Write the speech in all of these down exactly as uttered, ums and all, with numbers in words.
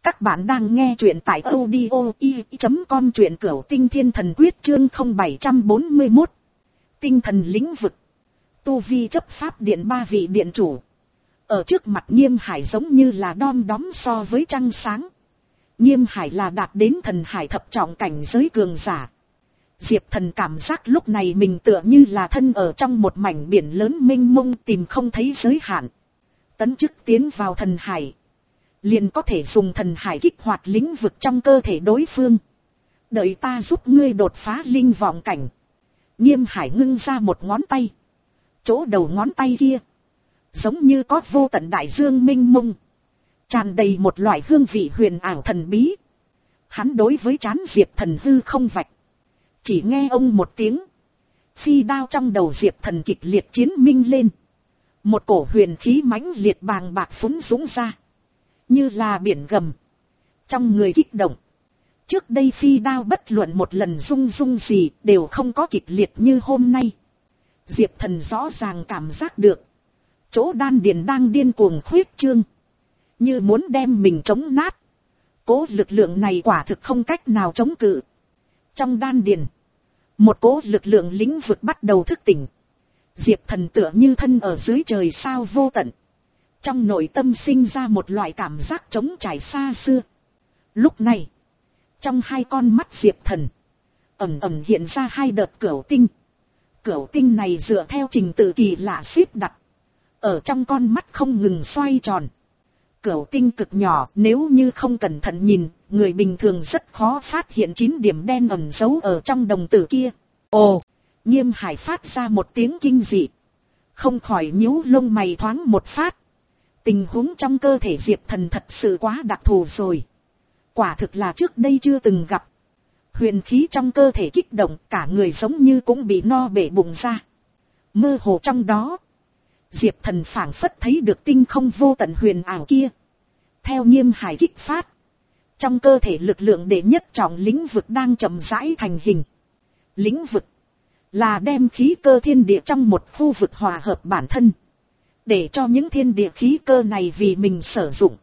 Các bạn đang nghe truyện tại audio i chấm com truyện Cửu Tinh Thiên Thần Quyết chương không bảy bốn mốt. Tinh thần lĩnh vực. Tu vi chấp pháp điện ba vị điện chủ. Ở trước mặt Nghiêm Hải giống như là đom đóm so với trăng sáng. Nghiêm Hải là đạt đến thần hải thập trọng cảnh giới cường giả. Diệp Thần cảm giác lúc này mình tựa như là thân ở trong một mảnh biển lớn mênh mông tìm không thấy giới hạn. Tấn chức tiến vào thần hải. Liền có thể dùng thần hải kích hoạt lĩnh vực trong cơ thể đối phương. Đợi ta giúp ngươi đột phá linh vọng cảnh. Nghiêm Hải ngưng ra một ngón tay. Chỗ đầu ngón tay kia. Giống như có vô tận đại dương mênh mông. Tràn đầy một loại hương vị huyền ảo thần bí. Hắn đối với trán Diệp Thần hư không vạch. Chỉ nghe ông một tiếng. Phi đao trong đầu Diệp Thần kịch liệt chiến minh lên. Một cổ huyền khí mãnh liệt bàng bạc phúng dũng ra. Như là biển gầm. Trong người kích động. Trước đây phi đao bất luận một lần rung rung gì đều không có kịch liệt như hôm nay. Diệp Thần rõ ràng cảm giác được. Chỗ đan điền đang điên cuồng khuyết trương. Như muốn đem mình chống nát. Cố lực lượng này quả thực không cách nào chống cự. Trong đan điền. Một cố lực lượng lĩnh vực bắt đầu thức tỉnh. Diệp Thần tựa như thân ở dưới trời sao vô tận. Trong nội tâm sinh ra một loại cảm giác trống trải xa xưa. Lúc này, trong hai con mắt Diệp Thần, ẩn ẩn hiện ra hai đợt cửu tinh. Cửu tinh này dựa theo trình tự kỳ lạ xếp đặt. Ở trong con mắt không ngừng xoay tròn. Cửu tinh cực nhỏ, nếu như không cẩn thận nhìn, người bình thường rất khó phát hiện chín điểm đen ẩn giấu ở trong đồng tử kia. Ồ, Nghiêm Hải phát ra một tiếng kinh dị. Không khỏi nhíu lông mày thoáng một phát. Tình huống trong cơ thể Diệp Thần thật sự quá đặc thù rồi. Quả thực là trước đây chưa từng gặp. Huyền khí trong cơ thể kích động, cả người giống như cũng bị no bể bụng ra. Mơ hồ trong đó, Diệp Thần phảng phất thấy được tinh không vô tận huyền ảo kia. Theo Nghiêm Hải kích phát, trong cơ thể lực lượng đệ nhất trọng lĩnh vực đang chậm rãi thành hình. Lĩnh vực là đem khí cơ thiên địa trong một khu vực hòa hợp bản thân. Để cho những thiên địa khí cơ này vì mình sử dụng.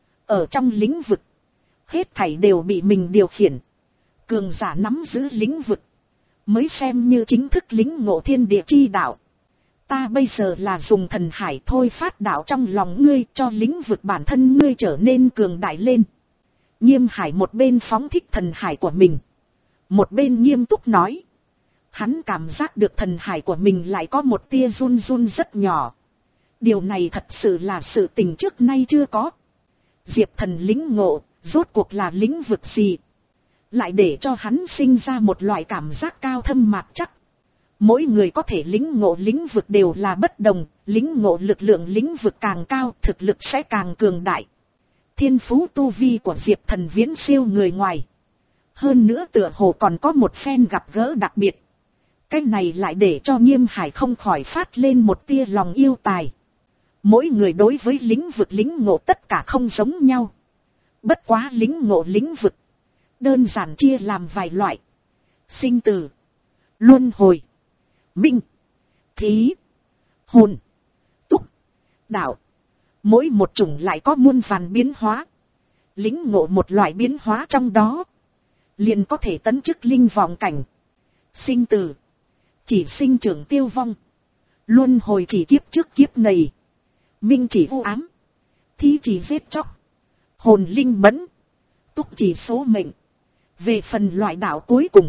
Ở trong lĩnh vực, hết thảy đều bị mình điều khiển. Cường giả nắm giữ lĩnh vực, mới xem như chính thức lĩnh ngộ thiên địa chi đạo. Ta bây giờ là dùng thần hải thôi phát đạo trong lòng ngươi cho lĩnh vực bản thân ngươi trở nên cường đại lên. Nghiêm Hải một bên phóng thích thần hải của mình. Một bên nghiêm túc nói. Hắn cảm giác được thần hải của mình lại có một tia run run rất nhỏ. Điều này thật sự là sự tình trước nay chưa có. Diệp Thần lĩnh ngộ, rốt cuộc là lĩnh vực gì? Lại để cho hắn sinh ra một loại cảm giác cao thâm mạc chắc. Mỗi người có thể lĩnh ngộ lĩnh vực đều là bất đồng, lĩnh ngộ lực lượng lĩnh vực càng cao, thực lực sẽ càng cường đại. Thiên phú tu vi của Diệp Thần viễn siêu người ngoài. Hơn nữa tựa hồ còn có một phen gặp gỡ đặc biệt. Cái này lại để cho Nghiêm Hải không khỏi phát lên một tia lòng yêu tài. Mỗi người đối với lĩnh vực lĩnh ngộ tất cả không giống nhau. Bất quá lĩnh ngộ lĩnh vực. Đơn giản chia làm vài loại. Sinh tử. Luân hồi. Minh. Thí. Hồn. Túc. Đạo. Mỗi một chủng lại có muôn vàn biến hóa. Lĩnh ngộ một loại biến hóa trong đó. Liền có thể tấn chức linh vọng cảnh. Sinh tử. Chỉ sinh trưởng tiêu vong. Luân hồi chỉ kiếp trước kiếp này. Minh chỉ vu ám. Thí chỉ giết chóc. Hồn linh mẫn. Túc chỉ số mệnh. Về phần loại đạo cuối cùng.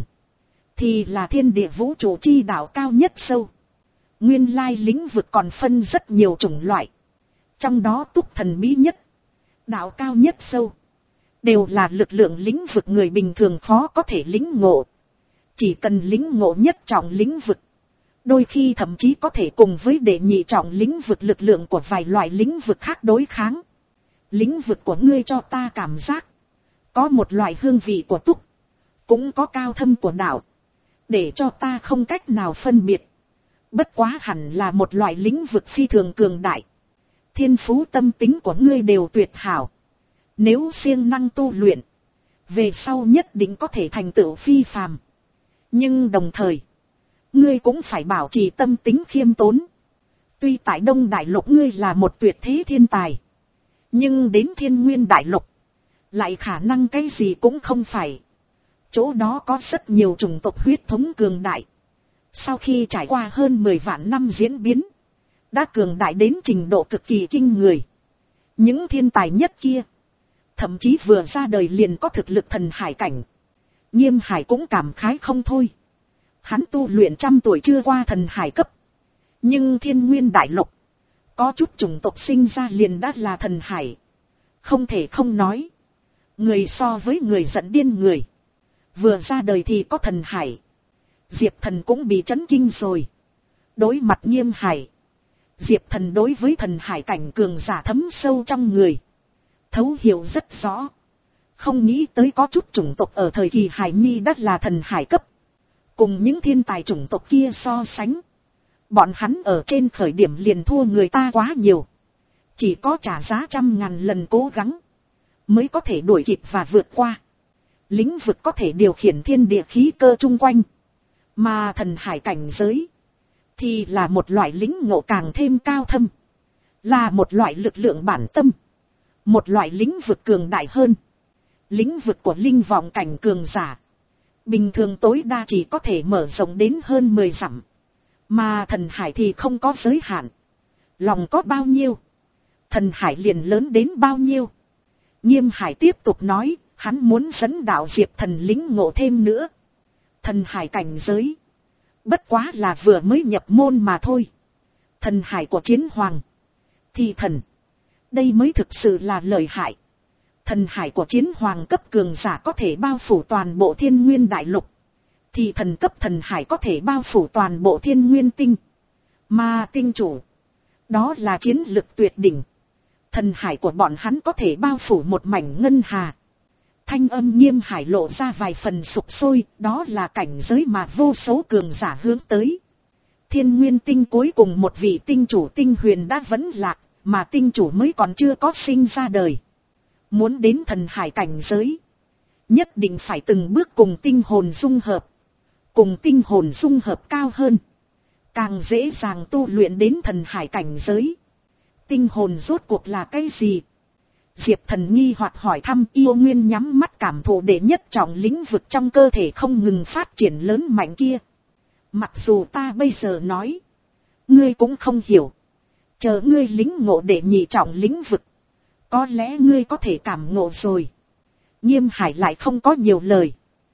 Thì là thiên địa vũ trụ chi đạo cao nhất sâu. Nguyên lai lĩnh vực còn phân rất nhiều chủng loại. Trong đó túc thần bí nhất. Đạo cao nhất sâu. Đều là lực lượng lĩnh vực người bình thường khó có thể lĩnh ngộ. Chỉ cần lĩnh ngộ nhất trọng lĩnh vực. Đôi khi thậm chí có thể cùng với đệ nhị trọng lĩnh vực lực lượng của vài loại lĩnh vực khác đối kháng. Lĩnh vực của ngươi cho ta cảm giác. Có một loại hương vị của túc. Cũng có cao thâm của đạo. Để cho ta không cách nào phân biệt. Bất quá hẳn là một loại lĩnh vực phi thường cường đại. Thiên phú tâm tính của ngươi đều tuyệt hảo. Nếu siêng năng tu luyện. Về sau nhất định có thể thành tựu phi phàm. Nhưng đồng thời. Ngươi cũng phải bảo trì tâm tính khiêm tốn. Tuy tại Đông Đại Lục ngươi là một tuyệt thế thiên tài. Nhưng đến Thiên Nguyên Đại Lục. lại khả năng cái gì cũng không phải. Chỗ đó có rất nhiều chủng tộc huyết thống cường đại. Sau khi trải qua hơn mười vạn năm diễn biến, đã cường đại đến trình độ cực kỳ kinh người. Những thiên tài nhất kia, thậm chí vừa ra đời liền có thực lực thần hải cảnh. Nghiêm Hải cũng cảm khái không thôi. Hắn tu luyện trăm tuổi chưa qua thần hải cấp. Nhưng thiên nguyên đại lục, có chút chủng tộc sinh ra liền đã là thần hải. Không thể không nói. Người so với người giận điên người. Vừa ra đời thì có thần hải. Diệp Thần cũng bị chấn kinh rồi. Đối mặt Nghiêm Hải, Diệp Thần đối với thần hải cảnh cường giả thấm sâu trong người. Thấu hiểu rất rõ. Không nghĩ tới có chút chủng tộc ở thời kỳ hải nhi đã là thần hải cấp. Cùng những thiên tài chủng tộc kia so sánh, bọn hắn ở trên khởi điểm liền thua người ta quá nhiều. Chỉ có trả giá trăm ngàn lần cố gắng, mới có thể đuổi kịp và vượt qua. Lĩnh vực có thể điều khiển thiên địa khí cơ chung quanh. Mà thần hải cảnh giới, thì là một loại lĩnh ngộ càng thêm cao thâm. Là một loại lực lượng bản tâm. Một loại lĩnh vực cường đại hơn. Lĩnh vực của linh vọng cảnh cường giả, bình thường tối đa chỉ có thể mở rộng đến hơn mười dặm. Mà thần hải thì không có giới hạn. Lòng có bao nhiêu, thần hải liền lớn đến bao nhiêu. Nghiêm Hải tiếp tục nói, hắn muốn dẫn đạo Diệp Thần lĩnh ngộ thêm nữa. Thần hải cảnh giới, bất quá là vừa mới nhập môn mà thôi. Thần hải của chiến hoàng, thì thần, đây mới thực sự là lợi hại. Thần hải của chiến hoàng cấp cường giả có thể bao phủ toàn bộ thiên nguyên đại lục. Thì thần cấp thần hải có thể bao phủ toàn bộ thiên nguyên tinh. Mà tinh chủ, đó là chiến lực tuyệt đỉnh. Thần hải của bọn hắn có thể bao phủ một mảnh ngân hà. Thanh âm Nghiêm Hải lộ ra vài phần sục sôi, đó là cảnh giới mà vô số cường giả hướng tới. Thiên nguyên tinh cuối cùng một vị tinh chủ tinh huyền đã vẫn lạc, mà tinh chủ mới còn chưa có sinh ra đời. Muốn đến thần hải cảnh giới, nhất định phải từng bước cùng tinh hồn dung hợp. Cùng tinh hồn dung hợp cao hơn, càng dễ dàng tu luyện đến thần hải cảnh giới. Tinh hồn rốt cuộc là cái gì? Diệp Thần nghi hoặc hỏi thăm. Yêu Nguyên nhắm mắt cảm thụ đệ nhất trọng lĩnh vực trong cơ thể không ngừng phát triển lớn mạnh kia. Mặc dù ta bây giờ nói, ngươi cũng không hiểu. Chờ ngươi lĩnh ngộ đệ nhị trọng lĩnh vực, có lẽ ngươi có thể cảm ngộ rồi. Nghiêm Hải lại không có nhiều lời.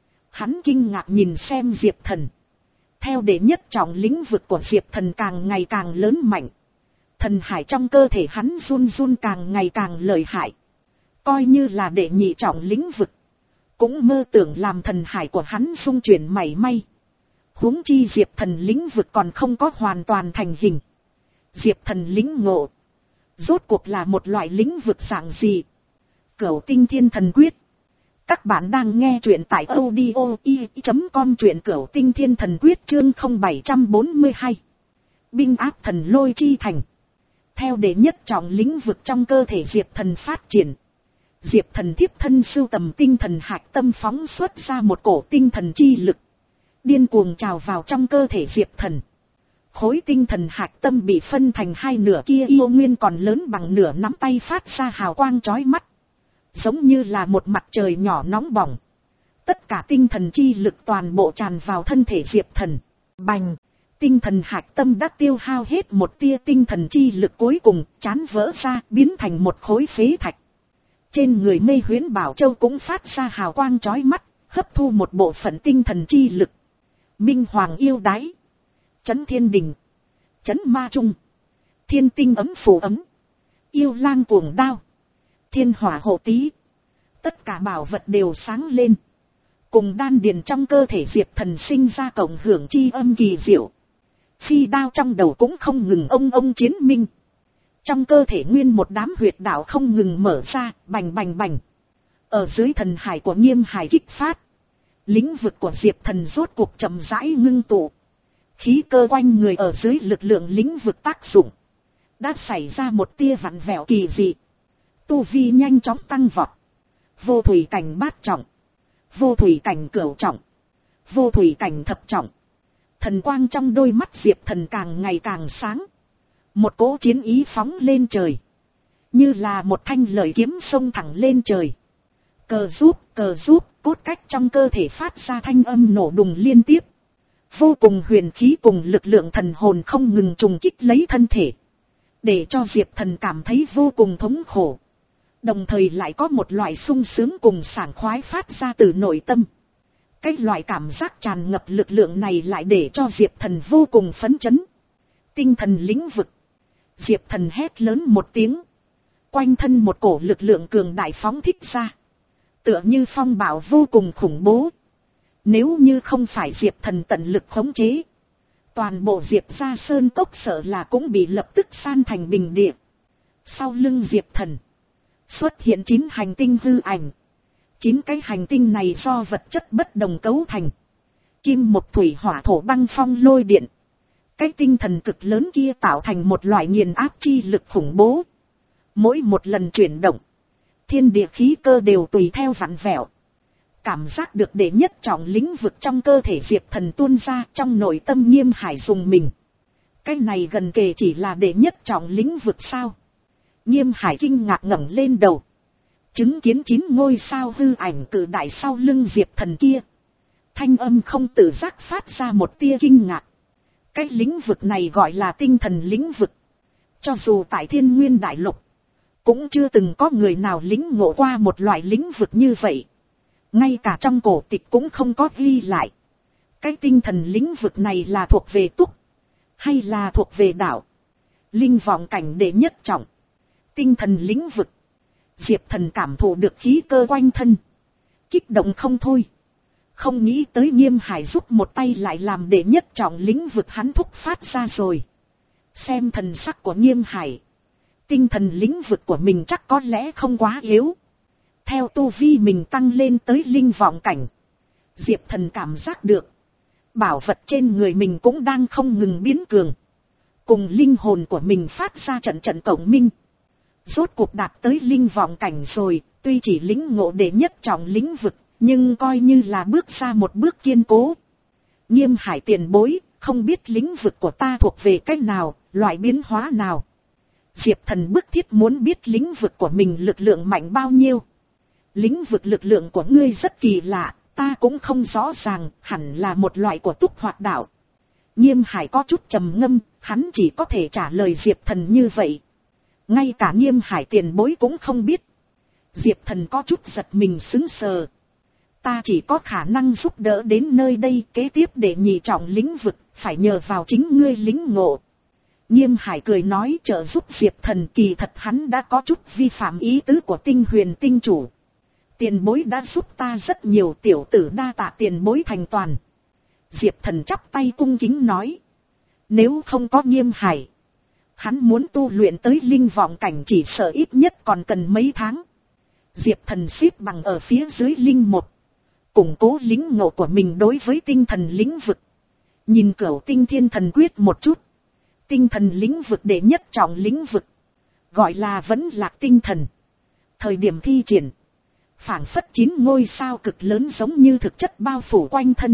Hắn kinh ngạc nhìn xem Diệp Thần. Theo đệ nhất trọng lĩnh vực của Diệp Thần càng ngày càng lớn mạnh. Thần hải trong cơ thể hắn run run càng ngày càng lợi hại. Coi như là đệ nhị trọng lĩnh vực, cũng mơ tưởng làm thần hải của hắn xung chuyển mảy may. Huống chi Diệp Thần lĩnh vực còn không có hoàn toàn thành hình. Diệp Thần lĩnh ngộ, rốt cuộc là một loại lĩnh vực dạng gì? Cửu Tinh Thiên Thần Quyết. Các bạn đang nghe truyện tại audio i chấm com, truyện Cửu Tinh Thiên Thần Quyết chương không bảy bốn hai. Binh áp thần lôi chi thành. Theo đệ nhất trọng lĩnh vực trong cơ thể Diệp Thần phát triển, Diệp Thần thiếp thân sưu tầm tinh thần hạch tâm phóng xuất ra một cổ tinh thần chi lực, điên cuồng trào vào trong cơ thể Diệp Thần. Khối tinh thần hạch tâm bị phân thành hai nửa kia yêu nguyên còn lớn bằng nửa nắm tay, phát ra hào quang chói mắt, giống như là một mặt trời nhỏ nóng bỏng. Tất cả tinh thần chi lực toàn bộ tràn vào thân thể Diệp Thần. Bành! Tinh thần hạch tâm đã tiêu hao hết một tia tinh thần chi lực cuối cùng, chán vỡ ra, biến thành một khối phế thạch. Trên người Mê Huyễn Bảo Châu cũng phát ra hào quang chói mắt, hấp thu một bộ phận tinh thần chi lực. Minh Hoàng Yêu Đái, Chấn Thiên Đình, Chấn Ma Trung, Thiên Tinh Ấm Phù Ấm, Yêu Lang Cuồng Đao, Thiên Hỏa Hộ Tý, tất cả bảo vật đều sáng lên, cùng đan điền trong cơ thể Diệp Thần sinh ra cộng hưởng chi âm kỳ diệu. Phi đao trong đầu cũng không ngừng ông ông chiến minh. Trong cơ thể nguyên một đám huyệt đạo không ngừng mở ra, bành bành bành. Ở dưới thần hải của Nghiêm Hải kích phát, lĩnh vực của Diệp Thần rốt cuộc chậm rãi ngưng tụ. Khí cơ quanh người ở dưới lực lượng lĩnh vực tác dụng, đã xảy ra một tia vặn vẹo kỳ dị. Tu vi nhanh chóng tăng vọt. Vô thủy cảnh bát trọng, vô thủy cảnh cửu trọng, vô thủy cảnh thập trọng. Thần quang trong đôi mắt Diệp Thần càng ngày càng sáng. Một cỗ chiến ý phóng lên trời, như là một thanh lợi kiếm xông thẳng lên trời. Cờ giúp, cờ giúp, cốt cách trong cơ thể phát ra thanh âm nổ đùng liên tiếp. Vô cùng huyền khí cùng lực lượng thần hồn không ngừng trùng kích lấy thân thể. Để cho Diệp Thần cảm thấy vô cùng thống khổ. Đồng thời lại có một loại sung sướng cùng sảng khoái phát ra từ nội tâm. Cái loại cảm giác tràn ngập lực lượng này lại để cho Diệp Thần vô cùng phấn chấn. Tinh thần lĩnh vực. Diệp Thần hét lớn một tiếng. Quanh thân một cổ lực lượng cường đại phóng thích ra. Tựa như phong bạo vô cùng khủng bố. Nếu như không phải Diệp Thần tận lực khống chế, toàn bộ Diệp gia sơn cốc sợ là cũng bị lập tức san thành bình địa. Sau lưng Diệp Thần xuất hiện chín hành tinh hư ảnh. Chín cái hành tinh này do vật chất bất đồng cấu thành. Kim một thủy hỏa thổ băng phong lôi điện. Cái tinh thần cực lớn kia tạo thành một loại nghiền áp chi lực khủng bố. Mỗi một lần chuyển động, thiên địa khí cơ đều tùy theo vặn vẹo. Cảm giác được đệ nhất trọng lĩnh vực trong cơ thể Diệp Thần tuôn ra, trong nội tâm Nghiêm Hải dùng mình. Cái này gần kề chỉ là đệ nhất trọng lĩnh vực sao? Nghiêm Hải kinh ngạc ngẩng lên đầu. Chứng kiến chín ngôi sao hư ảnh cự đại sau lưng Diệp Thần kia. Thanh âm không tự giác phát ra một tia kinh ngạc. Cái lĩnh vực này gọi là tinh thần lĩnh vực. Cho dù tại Thiên Nguyên Đại Lục, cũng chưa từng có người nào lĩnh ngộ qua một loại lĩnh vực như vậy. Ngay cả trong cổ tịch cũng không có ghi lại. Cái tinh thần lĩnh vực này là thuộc về túc, hay là thuộc về đạo? Linh vọng cảnh đệ nhất trọng. Tinh thần lĩnh vực. Diệp Thần cảm thụ được khí cơ quanh thân. Kích động không thôi. Không nghĩ tới Nghiêm Hải giúp một tay lại làm đệ nhất trọng lĩnh vực hắn thúc phát ra rồi. Xem thần sắc của Nghiêm Hải. Tinh thần lĩnh vực của mình chắc có lẽ không quá yếu. Theo tu vi mình tăng lên tới linh vọng cảnh. Diệp Thần cảm giác được. Bảo vật trên người mình cũng đang không ngừng biến cường. Cùng linh hồn của mình phát ra trận trận cộng minh. Rốt cuộc đạt tới linh vọng cảnh rồi. Tuy chỉ lĩnh ngộ đệ nhất trọng lĩnh vực. Nhưng coi như là bước ra một bước kiên cố. Nghiêm Hải tiền bối. Không biết lĩnh vực của ta thuộc về cách nào. Loại biến hóa nào. Diệp Thần bức thiết muốn biết lĩnh vực của mình lực lượng mạnh bao nhiêu. Lĩnh vực lực lượng của ngươi rất kỳ lạ, ta cũng không rõ ràng, hẳn là một loại của túc hoạt đạo. Nghiêm Hải có chút trầm ngâm, hắn chỉ có thể trả lời Diệp Thần như vậy. Ngay cả Nghiêm Hải tiền bối cũng không biết. Diệp Thần có chút giật mình sững sờ. Ta chỉ có khả năng giúp đỡ đến nơi đây, kế tiếp để nhị trọng lĩnh vực, phải nhờ vào chính ngươi lĩnh ngộ. Nghiêm Hải cười nói trợ giúp Diệp Thần, kỳ thật hắn đã có chút vi phạm ý tứ của Tinh Huyền tinh chủ. Tiền bối đã giúp ta rất nhiều, tiểu tử đa tạ tiền bối thành toàn. Diệp Thần chắp tay cung kính nói. Nếu không có Nghiêm Hải, hắn muốn tu luyện tới linh vọng cảnh chỉ sợ ít nhất còn cần mấy tháng. Diệp Thần xếp bằng ở phía dưới linh một. Củng cố lĩnh ngộ của mình đối với tinh thần lĩnh vực. Nhìn cửu tinh thiên thần quyết một chút. Tinh thần lĩnh vực đệ nhất trọng lĩnh vực. Gọi là vẫn lạc tinh thần. Thời điểm thi triển. Phảng phất chín ngôi sao cực lớn giống như thực chất bao phủ quanh thân.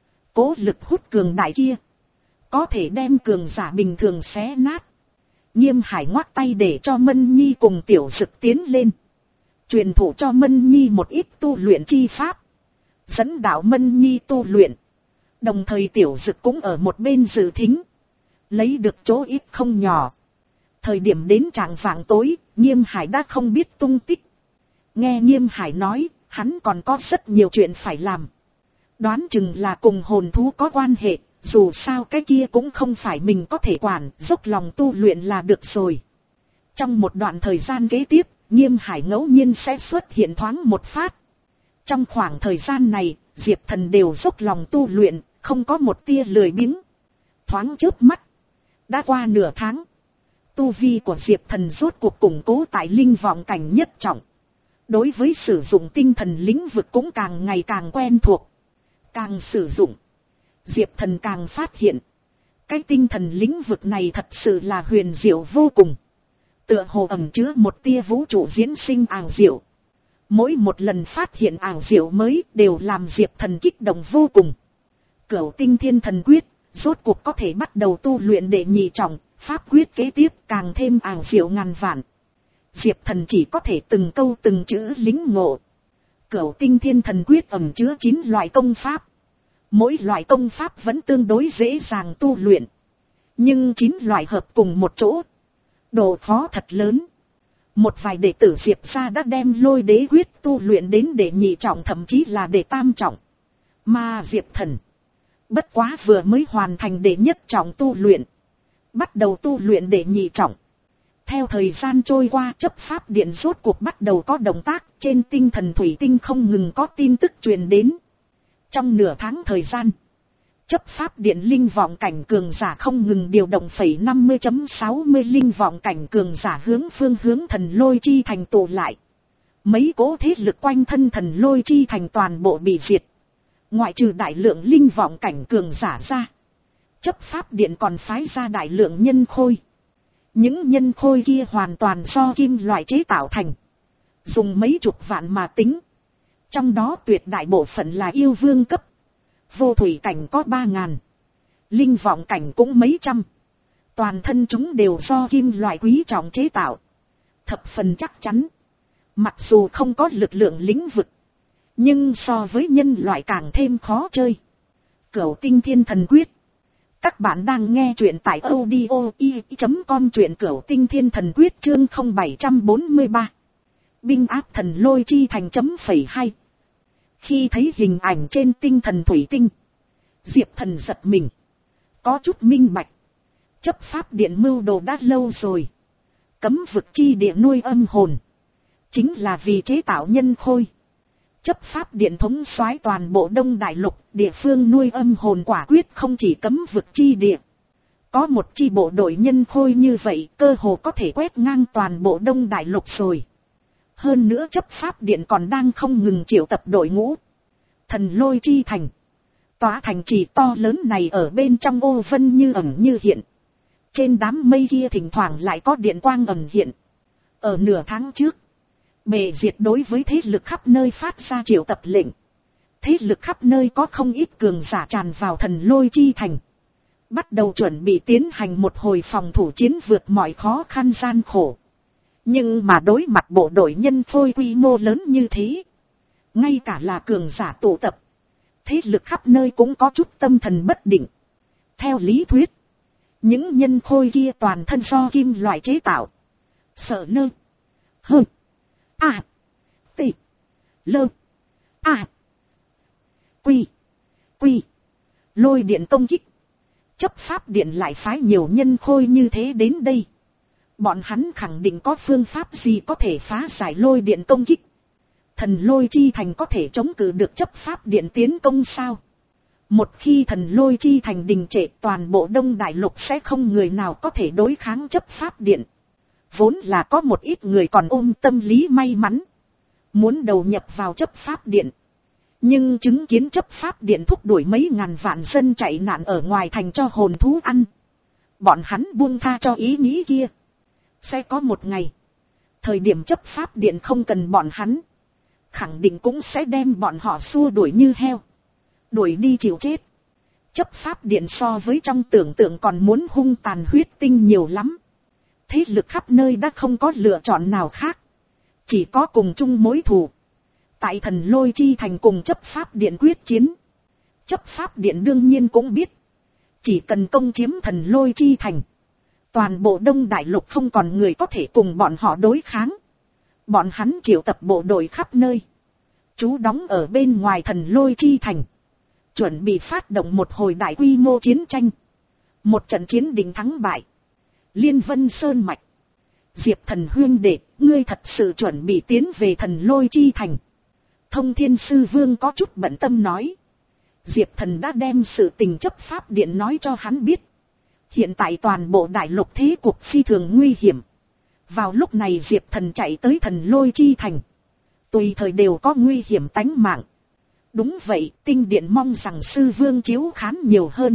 Cố lực hút cường đại kia. Có thể đem cường giả bình thường xé nát. Nghiêm Hải ngoắc tay để cho Mân Nhi cùng Tiểu Dực tiến lên. Truyền thụ cho Mân Nhi một ít tu luyện chi pháp. Dẫn đạo Mân Nhi tu luyện. Đồng thời Tiểu Dực cũng ở một bên dự thính. Lấy được chỗ ít không nhỏ. Thời điểm đến trạng vạng tối, Nghiêm Hải đã không biết tung tích. Nghe Nghiêm Hải nói, hắn còn có rất nhiều chuyện phải làm. Đoán chừng là cùng hồn thú có quan hệ, dù sao cái kia cũng không phải mình có thể quản, dốc lòng tu luyện là được rồi. Trong một đoạn thời gian kế tiếp, Nghiêm Hải ngẫu nhiên sẽ xuất hiện thoáng một phát. Trong khoảng thời gian này, Diệp Thần đều dốc lòng tu luyện, không có một tia lười biếng. Thoáng chớp mắt. Đã qua nửa tháng. Tu vi của Diệp Thần rốt cuộc củng cố tại linh vọng cảnh nhất trọng. Đối với sử dụng tinh thần lĩnh vực cũng càng ngày càng quen thuộc. Càng sử dụng, Diệp Thần càng phát hiện. Cái tinh thần lĩnh vực này thật sự là huyền diệu vô cùng. Tựa hồ ẩn chứa một tia vũ trụ diễn sinh ảo diệu. Mỗi một lần phát hiện ảo diệu mới đều làm Diệp Thần kích động vô cùng. Cửu tinh thiên thần quyết, rốt cuộc có thể bắt đầu tu luyện để nhị trọng, pháp quyết kế tiếp càng thêm ảo diệu ngàn vạn. Diệp Thần chỉ có thể từng câu từng chữ lĩnh ngộ. Cửu tinh thiên thần quyết ẩn chứa chín loại công pháp. Mỗi loại công pháp vẫn tương đối dễ dàng tu luyện. Nhưng chín loại hợp cùng một chỗ. Độ khó thật lớn. Một vài đệ tử Diệp gia đã đem lôi đế quyết tu luyện đến đệ nhị trọng, thậm chí là đệ tam trọng. Mà Diệp Thần bất quá vừa mới hoàn thành đệ nhất trọng tu luyện. Bắt đầu tu luyện đệ nhị trọng. Theo thời gian trôi qua, chấp pháp điện rốt cuộc bắt đầu có động tác. Trên tinh thần thủy tinh không ngừng có tin tức truyền đến. Trong nửa tháng thời gian, chấp pháp điện linh vọng cảnh cường giả không ngừng điều động phẩy năm mươi chấm sáu mươi linh vọng cảnh cường giả hướng phương hướng thần lôi chi thành tụ lại. Mấy cố thế lực quanh thân thần lôi chi thành toàn bộ bị diệt. Ngoại trừ đại lượng linh vọng cảnh cường giả ra, chấp pháp điện còn phái ra đại lượng nhân khôi. Những nhân khôi kia hoàn toàn do kim loại chế tạo thành, dùng mấy chục vạn mà tính. Trong đó tuyệt đại bộ phận là yêu vương cấp. Vô thủy cảnh có ba ngàn. Linh vọng cảnh cũng mấy trăm. Toàn thân chúng đều do kim loại quý trọng chế tạo. Thập phần chắc chắn. Mặc dù không có lực lượng lĩnh vực, nhưng so với nhân loại càng thêm khó chơi. Cửu tinh thiên thần quyết. Các bạn đang nghe truyện tại audio i chấm com, truyện Cửu tinh thiên thần quyết chương không bảy bốn ba. Binh áp thần lôi chi thành chấm phẩy hai. Khi thấy hình ảnh trên tinh thần thủy tinh, Diệp Thần giật mình. Có chút minh bạch. Chấp pháp điện mưu đồ đã lâu rồi. Cấm vực chi địa nuôi âm hồn, chính là vì chế tạo nhân khôi. Chấp pháp điện thống soái toàn bộ Đông Đại Lục, địa phương nuôi âm hồn quả quyết không chỉ cấm vực chi địa. Có một chi bộ đội nhân khôi như vậy, cơ hồ có thể quét ngang toàn bộ Đông Đại Lục rồi. Hơn nữa chấp pháp điện còn đang không ngừng triệu tập đội ngũ. Thần lôi chi thành. Tòa thành trì to lớn này ở bên trong ô vân như ẩn như hiện. Trên đám mây kia thỉnh thoảng lại có điện quang ẩn hiện. Ở nửa tháng trước, bề diệt đối với thế lực khắp nơi phát ra triệu tập lệnh. Thế lực khắp nơi có không ít cường giả tràn vào thần lôi chi thành. Bắt đầu chuẩn bị tiến hành một hồi phòng thủ chiến vượt mọi khó khăn gian khổ. Nhưng mà đối mặt bộ đội nhân khôi quy mô lớn như thế, ngay cả là cường giả tụ tập, thế lực khắp nơi cũng có chút tâm thần bất định. Theo lý thuyết, những nhân khôi kia toàn thân do kim loại chế tạo. Sợ nơ. Hơ. À. Tị. Lơ. À. Quy. Quy. Lôi điện công kích. Chấp pháp điện lại phái nhiều nhân khôi như thế đến đây. Bọn hắn khẳng định có phương pháp gì có thể phá giải lôi điện công kích. Thần lôi chi thành có thể chống cự được chấp pháp điện tiến công sao? Một khi thần lôi chi thành đình trệ, toàn bộ Đông Đại Lục sẽ không người nào có thể đối kháng chấp pháp điện. Vốn là có một ít người còn ôm tâm lý may mắn, muốn đầu nhập vào chấp pháp điện. Nhưng chứng kiến chấp pháp điện thúc đuổi mấy ngàn vạn dân chạy nạn ở ngoài thành cho hồn thú ăn, bọn hắn buông tha cho ý nghĩ kia. Sẽ có một ngày, thời điểm chấp pháp điện không cần bọn hắn, khẳng định cũng sẽ đem bọn họ xua đuổi như heo, đuổi đi chịu chết. Chấp pháp điện so với trong tưởng tượng còn muốn hung tàn huyết tinh nhiều lắm. Thế lực khắp nơi đã không có lựa chọn nào khác, chỉ có cùng chung mối thù. Tại thần lôi chi thành cùng chấp pháp điện quyết chiến. Chấp pháp điện đương nhiên cũng biết, chỉ cần công chiếm thần lôi chi thành, toàn bộ Đông Đại Lục không còn người có thể cùng bọn họ đối kháng. Bọn hắn triệu tập bộ đội khắp nơi, trú đóng ở bên ngoài thần lôi chi thành, chuẩn bị phát động một hồi đại quy mô chiến tranh. Một trận chiến định thắng bại. Liên Vân Sơn Mạch. Diệp Thần huynh đệ, ngươi thật sự chuẩn bị tiến về thần lôi chi thành? Thông Thiên Sư Vương có chút bận tâm nói. Diệp Thần đã đem sự tình chấp pháp điện nói cho hắn biết. Hiện tại toàn bộ đại lục thế cục phi thường nguy hiểm. Vào lúc này Diệp Thần chạy tới thần lôi chi thành, tùy thời đều có nguy hiểm tánh mạng. Đúng vậy, tinh điện mong rằng Sư Vương chiếu khán nhiều hơn.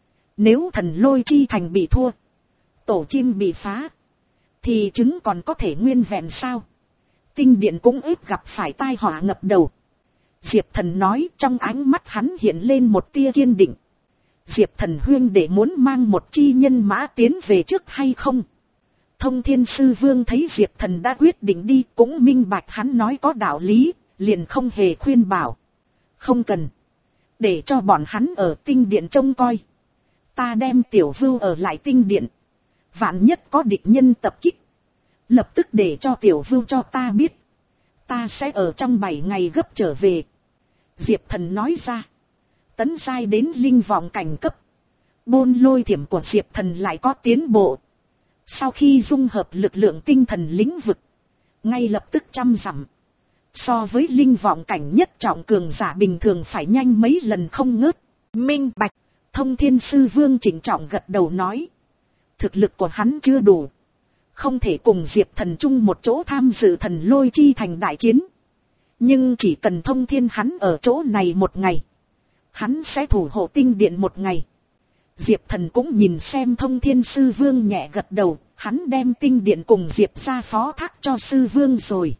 Nếu thần lôi chi thành bị thua, tổ chim bị phá, thì trứng còn có thể nguyên vẹn sao? Tinh điện cũng ít gặp phải tai họa ngập đầu. Diệp Thần nói, trong ánh mắt hắn hiện lên một tia kiên định. Diệp Thần huynh đệ muốn mang một chi nhân mã tiến về trước hay không? Thông Thiên Sư Vương thấy Diệp Thần đã quyết định đi, cũng minh bạch hắn nói có đạo lý, liền không hề khuyên bảo. Không cần. Để cho bọn hắn ở tinh điện trông coi. Ta đem tiểu vưu ở lại tinh điện. Vạn nhất có địch nhân tập kích. Lập tức để cho tiểu vưu cho ta biết. Ta sẽ ở trong bảy ngày gấp trở về. Diệp Thần nói ra. Tấn giai đến linh vọng cảnh cấp. Bôn lôi thiểm của Diệp Thần lại có tiến bộ. Sau khi dung hợp lực lượng tinh thần lĩnh vực. Ngay lập tức trăm dặm. So với linh vọng cảnh nhất trọng cường giả bình thường phải nhanh mấy lần không ngớt. Minh bạch. Thông Thiên Sư Vương trịnh trọng gật đầu nói. Thực lực của hắn chưa đủ. Không thể cùng Diệp Thần chung một chỗ tham dự thần lôi chi thành đại chiến. Nhưng chỉ cần Thông Thiên hắn ở chỗ này một ngày. Hắn sẽ thủ hộ tinh điện một ngày. Diệp Thần cũng nhìn xem Thông Thiên Sư Vương nhẹ gật đầu. Hắn đem tinh điện cùng Diệp ra phó thác cho Sư Vương rồi.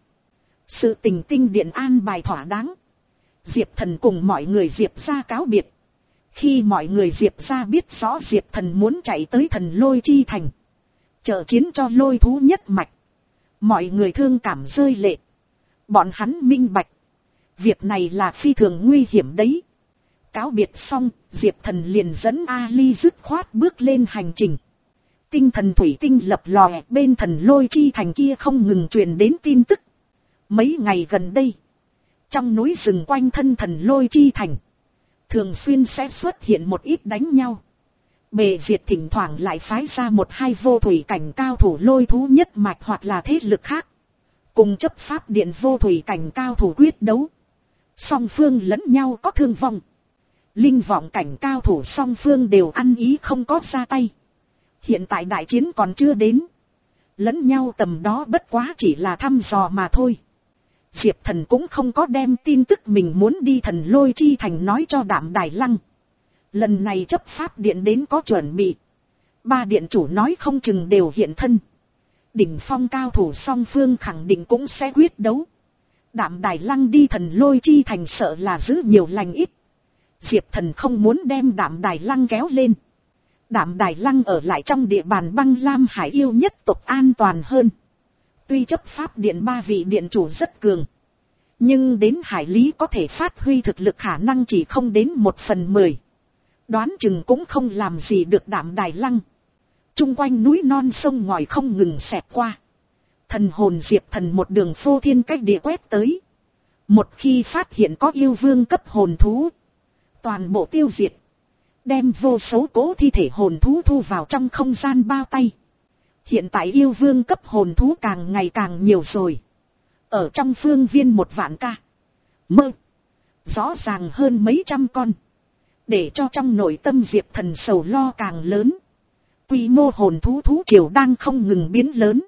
Sự tình tinh điện an bài thỏa đáng. Diệp Thần cùng mọi người Diệp ra cáo biệt. Khi mọi người Diệp ra biết rõ Diệp Thần muốn chạy tới thần lôi chi thành. Trợ chiến cho lôi thú nhất mạch. Mọi người thương cảm rơi lệ. Bọn hắn minh bạch. Việc này là phi thường nguy hiểm đấy. Cáo biệt xong, Diệp Thần liền dẫn Ali dứt khoát bước lên hành trình. Tinh thần thủy tinh lập lòe bên thần lôi chi thành kia không ngừng truyền đến tin tức. Mấy ngày gần đây, trong núi rừng quanh thân thần lôi chi thành, thường xuyên sẽ xuất hiện một ít đánh nhau. Bề diệt thỉnh thoảng lại phái ra một hai vô thủy cảnh cao thủ lôi thú nhất mạch hoặc là thế lực khác. Cùng chấp pháp điện vô thủy cảnh cao thủ quyết đấu. Song phương lẫn nhau có thương vong. Linh vọng cảnh cao thủ song phương đều ăn ý không có ra tay. Hiện tại đại chiến còn chưa đến. Lẫn nhau tầm đó bất quá chỉ là thăm dò mà thôi. Diệp Thần cũng không có đem tin tức mình muốn đi thần lôi chi thành nói cho Đạm Đài Lăng. Lần này chấp pháp điện đến có chuẩn bị. Ba điện chủ nói không chừng đều hiện thân. Đỉnh phong cao thủ song phương khẳng định cũng sẽ quyết đấu. Đạm Đài Lăng đi thần lôi chi thành sợ là giữ nhiều lành ít. Diệp Thần không muốn đem Đạm Đài Lăng kéo lên. Đạm Đài Lăng ở lại trong địa bàn băng lam hải yêu nhất tộc an toàn hơn. Tuy chấp pháp điện ba vị điện chủ rất cường. Nhưng đến hải lý có thể phát huy thực lực khả năng chỉ không đến một phần mười. Đoán chừng cũng không làm gì được Đạm Đài Lăng. Trung quanh núi non sông ngòi không ngừng xẹt qua. Thần hồn Diệp Thần một đường phô thiên cách địa quét tới. Một khi phát hiện có yêu vương cấp hồn thú. Toàn bộ tiêu diệt. Đem vô số cố thi thể hồn thú thu vào trong không gian bao tay. Hiện tại yêu vương cấp hồn thú càng ngày càng nhiều rồi. Ở trong phương viên một vạn ca. Mơ. Rõ ràng hơn mấy trăm con. Để cho trong nội tâm Diệp Thần sầu lo càng lớn. Quy mô hồn thú thú triều đang không ngừng biến lớn.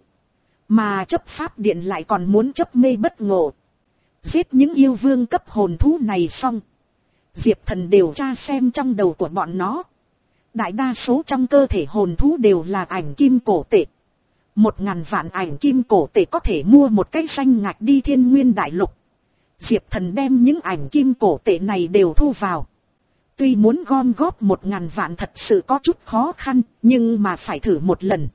Mà chấp pháp điện lại còn muốn chấp mê bất ngộ. Giết những yêu vương cấp hồn thú này xong. Diệp Thần điều tra xem trong đầu của bọn nó. Đại đa số trong cơ thể hồn thú đều là ảnh kim cổ tệ. Một ngàn vạn ảnh kim cổ tệ có thể mua một cái danh ngạch đi Thiên Nguyên Đại Lục. Diệp Thần đem những ảnh kim cổ tệ này đều thu vào. Tuy muốn gom góp một ngàn vạn thật sự có chút khó khăn, nhưng mà phải thử một lần.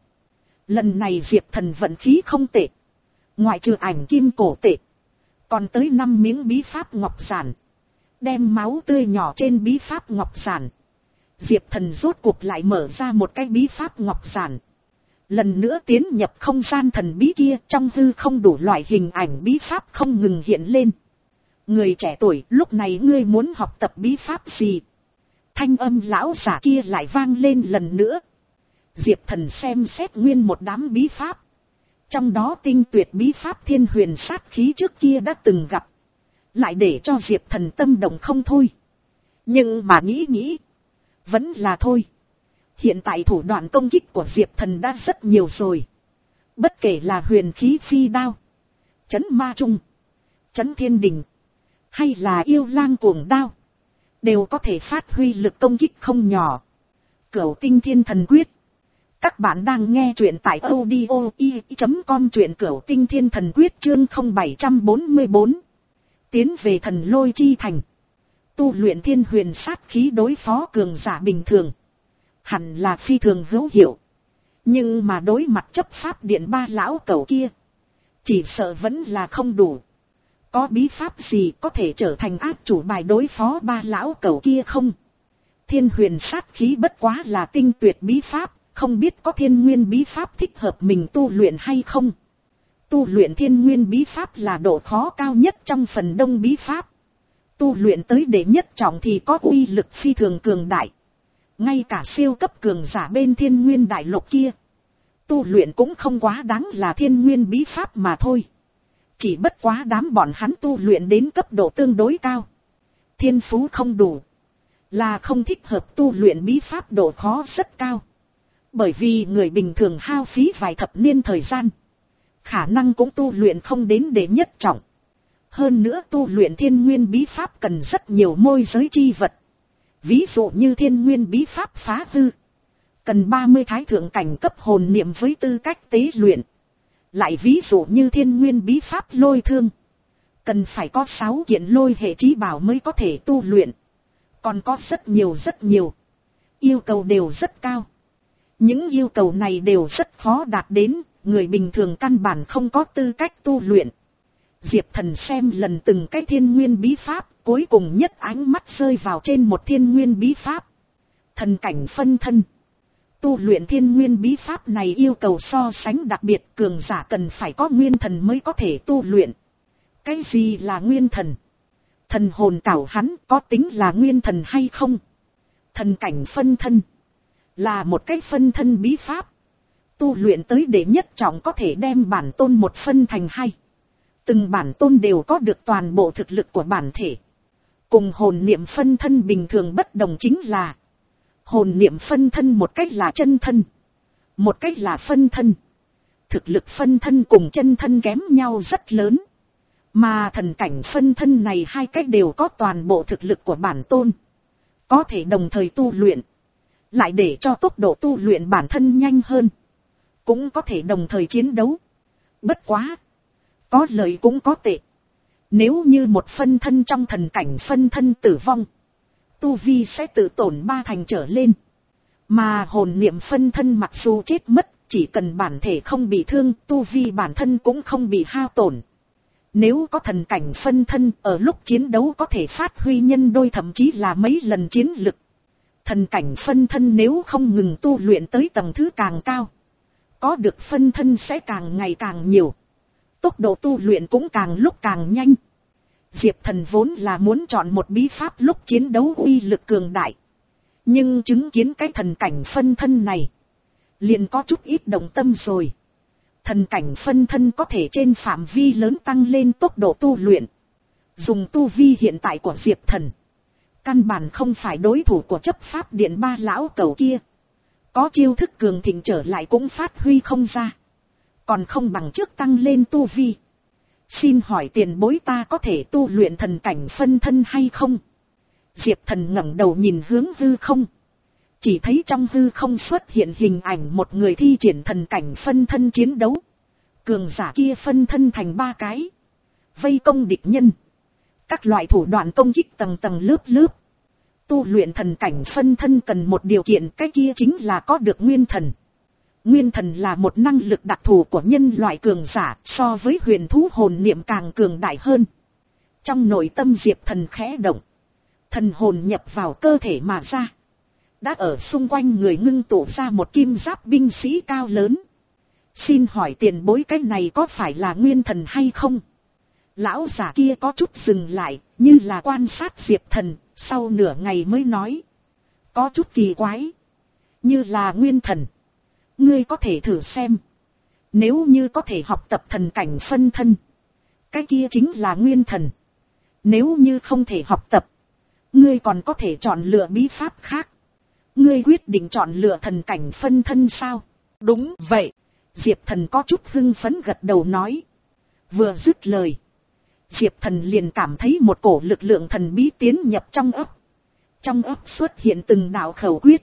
Lần này Diệp Thần vận khí không tệ. Ngoại trừ ảnh kim cổ tệ, còn tới năm miếng bí pháp ngọc giản. Đem máu tươi nhỏ trên bí pháp ngọc giản. Diệp Thần rốt cuộc lại mở ra một cái bí pháp ngọc giản. Lần nữa tiến nhập không gian thần bí kia, trong hư không đủ loại hình ảnh bí pháp không ngừng hiện lên. Người trẻ tuổi, lúc này ngươi muốn học tập bí pháp gì? Thanh âm lão giả kia lại vang lên lần nữa. Diệp Thần xem xét nguyên một đám bí pháp. Trong đó tinh tuyệt bí pháp thiên huyền sát khí trước kia đã từng gặp. Lại để cho Diệp Thần tâm động không thôi. Nhưng mà nghĩ nghĩ. Vẫn là thôi. Hiện tại thủ đoạn công kích của Diệp Thần đã rất nhiều rồi. Bất kể là huyền khí phi đao. Chấn ma trung. Chấn thiên đình. Hay là yêu lang cuồng đao. Đều có thể phát huy lực công kích không nhỏ. Cửu tinh thiên thần quyết. Các bạn đang nghe truyện tại audio i chấm com truyện Cửu tinh thiên thần quyết chương không bảy bốn bốn. Tiến về thần lôi chi thành. Tu luyện thiên huyền sát khí đối phó cường giả bình thường. Hẳn là phi thường hữu hiệu. Nhưng mà đối mặt chấp pháp điện ba lão cẩu kia. Chỉ sợ vẫn là không đủ. có bí pháp gì có thể trở thành áp chủ bài đối phó ba lão cẩu kia không? Thiên huyền sát khí bất quá là tinh tuyệt bí pháp, không biết có thiên nguyên bí pháp thích hợp mình tu luyện hay không? Tu luyện thiên nguyên bí pháp là độ khó cao nhất trong phần đông bí pháp. Tu luyện tới đệ nhất trọng thì có uy lực phi thường cường đại. Ngay cả siêu cấp cường giả bên thiên nguyên đại lục kia, tu luyện cũng không quá đáng là thiên nguyên bí pháp mà thôi. Chỉ bất quá đám bọn hắn tu luyện đến cấp độ tương đối cao. Thiên phú không đủ, là không thích hợp tu luyện bí pháp độ khó rất cao. Bởi vì người bình thường hao phí vài thập niên thời gian, khả năng cũng tu luyện không đến đệ nhất trọng. Hơn nữa tu luyện thiên nguyên bí pháp cần rất nhiều môi giới chi vật. Ví dụ như thiên nguyên bí pháp phá hư, cần ba mươi thái thượng cảnh cấp hồn niệm với tư cách tế luyện. Lại ví dụ như thiên nguyên bí pháp lôi thương, cần phải có sáu kiện lôi hệ chí bảo mới có thể tu luyện. Còn có rất nhiều rất nhiều. Yêu cầu đều rất cao. Những yêu cầu này đều rất khó đạt đến, người bình thường căn bản không có tư cách tu luyện. Diệp Thần xem lần từng cái thiên nguyên bí pháp, cuối cùng nhất ánh mắt rơi vào trên một thiên nguyên bí pháp. Thần cảnh phân thân. Tu luyện thiên nguyên bí pháp này yêu cầu so sánh đặc biệt, cường giả cần phải có nguyên thần mới có thể tu luyện. Cái gì là nguyên thần? Thần hồn cảo hắn có tính là nguyên thần hay không? Thần cảnh phân thân là một cái phân thân bí pháp. Tu luyện tới đệ nhất trọng có thể đem bản tôn một phân thành hai. Từng bản tôn đều có được toàn bộ thực lực của bản thể. Cùng hồn niệm phân thân bình thường bất đồng chính là hồn niệm phân thân một cách là chân thân, một cách là phân thân. Thực lực phân thân cùng chân thân kém nhau rất lớn. Mà thần cảnh phân thân này hai cách đều có toàn bộ thực lực của bản tôn. Có thể đồng thời tu luyện. Lại để cho tốc độ tu luyện bản thân nhanh hơn. Cũng có thể đồng thời chiến đấu. Bất quá. Có lợi cũng có tệ. Nếu như một phân thân trong thần cảnh phân thân tử vong, tu vi sẽ tự tổn ba thành trở lên. Mà hồn niệm phân thân mặc dù chết mất, chỉ cần bản thể không bị thương, tu vi bản thân cũng không bị hao tổn. Nếu có thần cảnh phân thân, ở lúc chiến đấu có thể phát huy nhân đôi thậm chí là mấy lần chiến lực. Thần cảnh phân thân nếu không ngừng tu luyện tới tầng thứ càng cao, có được phân thân sẽ càng ngày càng nhiều. Tốc độ tu luyện cũng càng lúc càng nhanh. Diệp Thần vốn là muốn chọn một bí pháp lúc chiến đấu uy lực cường đại. Nhưng chứng kiến cái thần cảnh phân thân này, liền có chút ít động tâm rồi. Thần cảnh phân thân có thể trên phạm vi lớn tăng lên tốc độ tu luyện. Dùng tu vi hiện tại của Diệp Thần, căn bản không phải đối thủ của chấp pháp điện ba lão cẩu kia. Có chiêu thức cường thịnh trở lại cũng phát huy không ra. Còn không bằng trước tăng lên tu vi. Xin hỏi tiền bối ta có thể tu luyện thần cảnh phân thân hay không? Diệp Thần ngẩng đầu nhìn hướng hư không. Chỉ thấy trong hư không xuất hiện hình ảnh một người thi triển thần cảnh phân thân chiến đấu. Cường giả kia phân thân thành ba cái. Vây công địch nhân. Các loại thủ đoạn công kích tầng tầng lớp lớp. Tu luyện thần cảnh phân thân cần một điều kiện, cái kia chính là có được nguyên thần. Nguyên thần là một năng lực đặc thù của nhân loại cường giả, so với huyền thú hồn niệm càng cường đại hơn. Trong nội tâm Diệp Thần khẽ động. Thần hồn nhập vào cơ thể mà ra. Đã ở xung quanh người ngưng tụ ra một kim giáp binh sĩ cao lớn. Xin hỏi tiền bối cái này có phải là nguyên thần hay không? Lão giả kia có chút dừng lại, như là quan sát Diệp Thần, sau nửa ngày mới nói. Có chút kỳ quái. Như là nguyên thần. Ngươi có thể thử xem. Nếu như có thể học tập thần cảnh phân thân, cái kia chính là nguyên thần. Nếu như không thể học tập, ngươi còn có thể chọn lựa bí pháp khác. Ngươi quyết định chọn lựa thần cảnh phân thân sao? Đúng vậy. Diệp Thần có chút hưng phấn gật đầu nói. Vừa dứt lời, Diệp Thần liền cảm thấy một cổ lực lượng thần bí tiến nhập trong ấp. Trong ấp xuất hiện từng đạo khẩu quyết.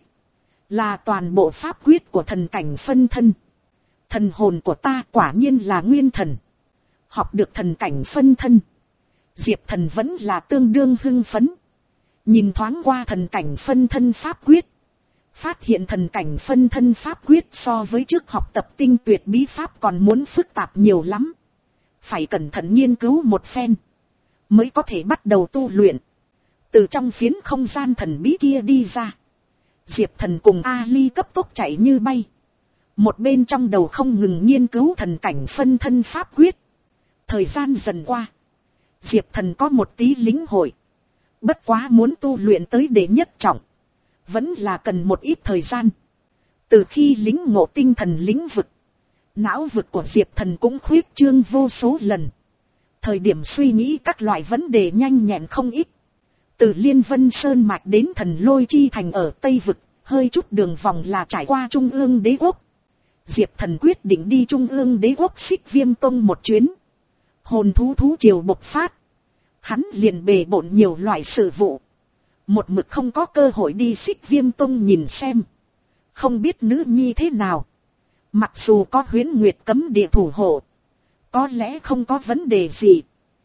Là toàn bộ pháp quyết của thần cảnh phân thân. Thần hồn của ta quả nhiên là nguyên thần. Học được thần cảnh phân thân, Diệp Thần vẫn là tương đương hưng phấn. Nhìn thoáng qua thần cảnh phân thân pháp quyết, phát hiện thần cảnh phân thân pháp quyết so với trước học tập tinh tuyệt bí pháp còn muốn phức tạp nhiều lắm. Phải cẩn thận nghiên cứu một phen. mới có thể bắt đầu tu luyện. Từ trong phiến không gian thần bí kia đi ra, Diệp Thần cùng Ali cấp tốc chạy như bay. Một bên trong đầu không ngừng nghiên cứu thần cảnh phân thân pháp quyết. Thời gian dần qua, Diệp Thần có một tí lĩnh hội. Bất quá muốn tu luyện tới đệ nhất trọng, vẫn là cần một ít thời gian. Từ khi lĩnh ngộ tinh thần lĩnh vực, não vực của Diệp Thần cũng khuyết trương vô số lần. Thời điểm suy nghĩ các loại vấn đề nhanh nhẹn không ít. Từ Liên Vân Sơn Mạch đến Thần Lôi Chi Thành ở Tây Vực, hơi chút đường vòng là trải qua Trung ương Đế Quốc. Diệp Thần quyết định đi Trung ương Đế Quốc Xích Viêm Tông một chuyến. Hồn thú thú triều bộc phát, hắn liền bề bộn nhiều loại sự vụ. Một mực không có cơ hội đi Xích Viêm Tông nhìn xem. Không biết nữ nhi thế nào. Mặc dù có Huyễn Nguyệt cấm địa thủ hộ, có lẽ không có vấn đề gì,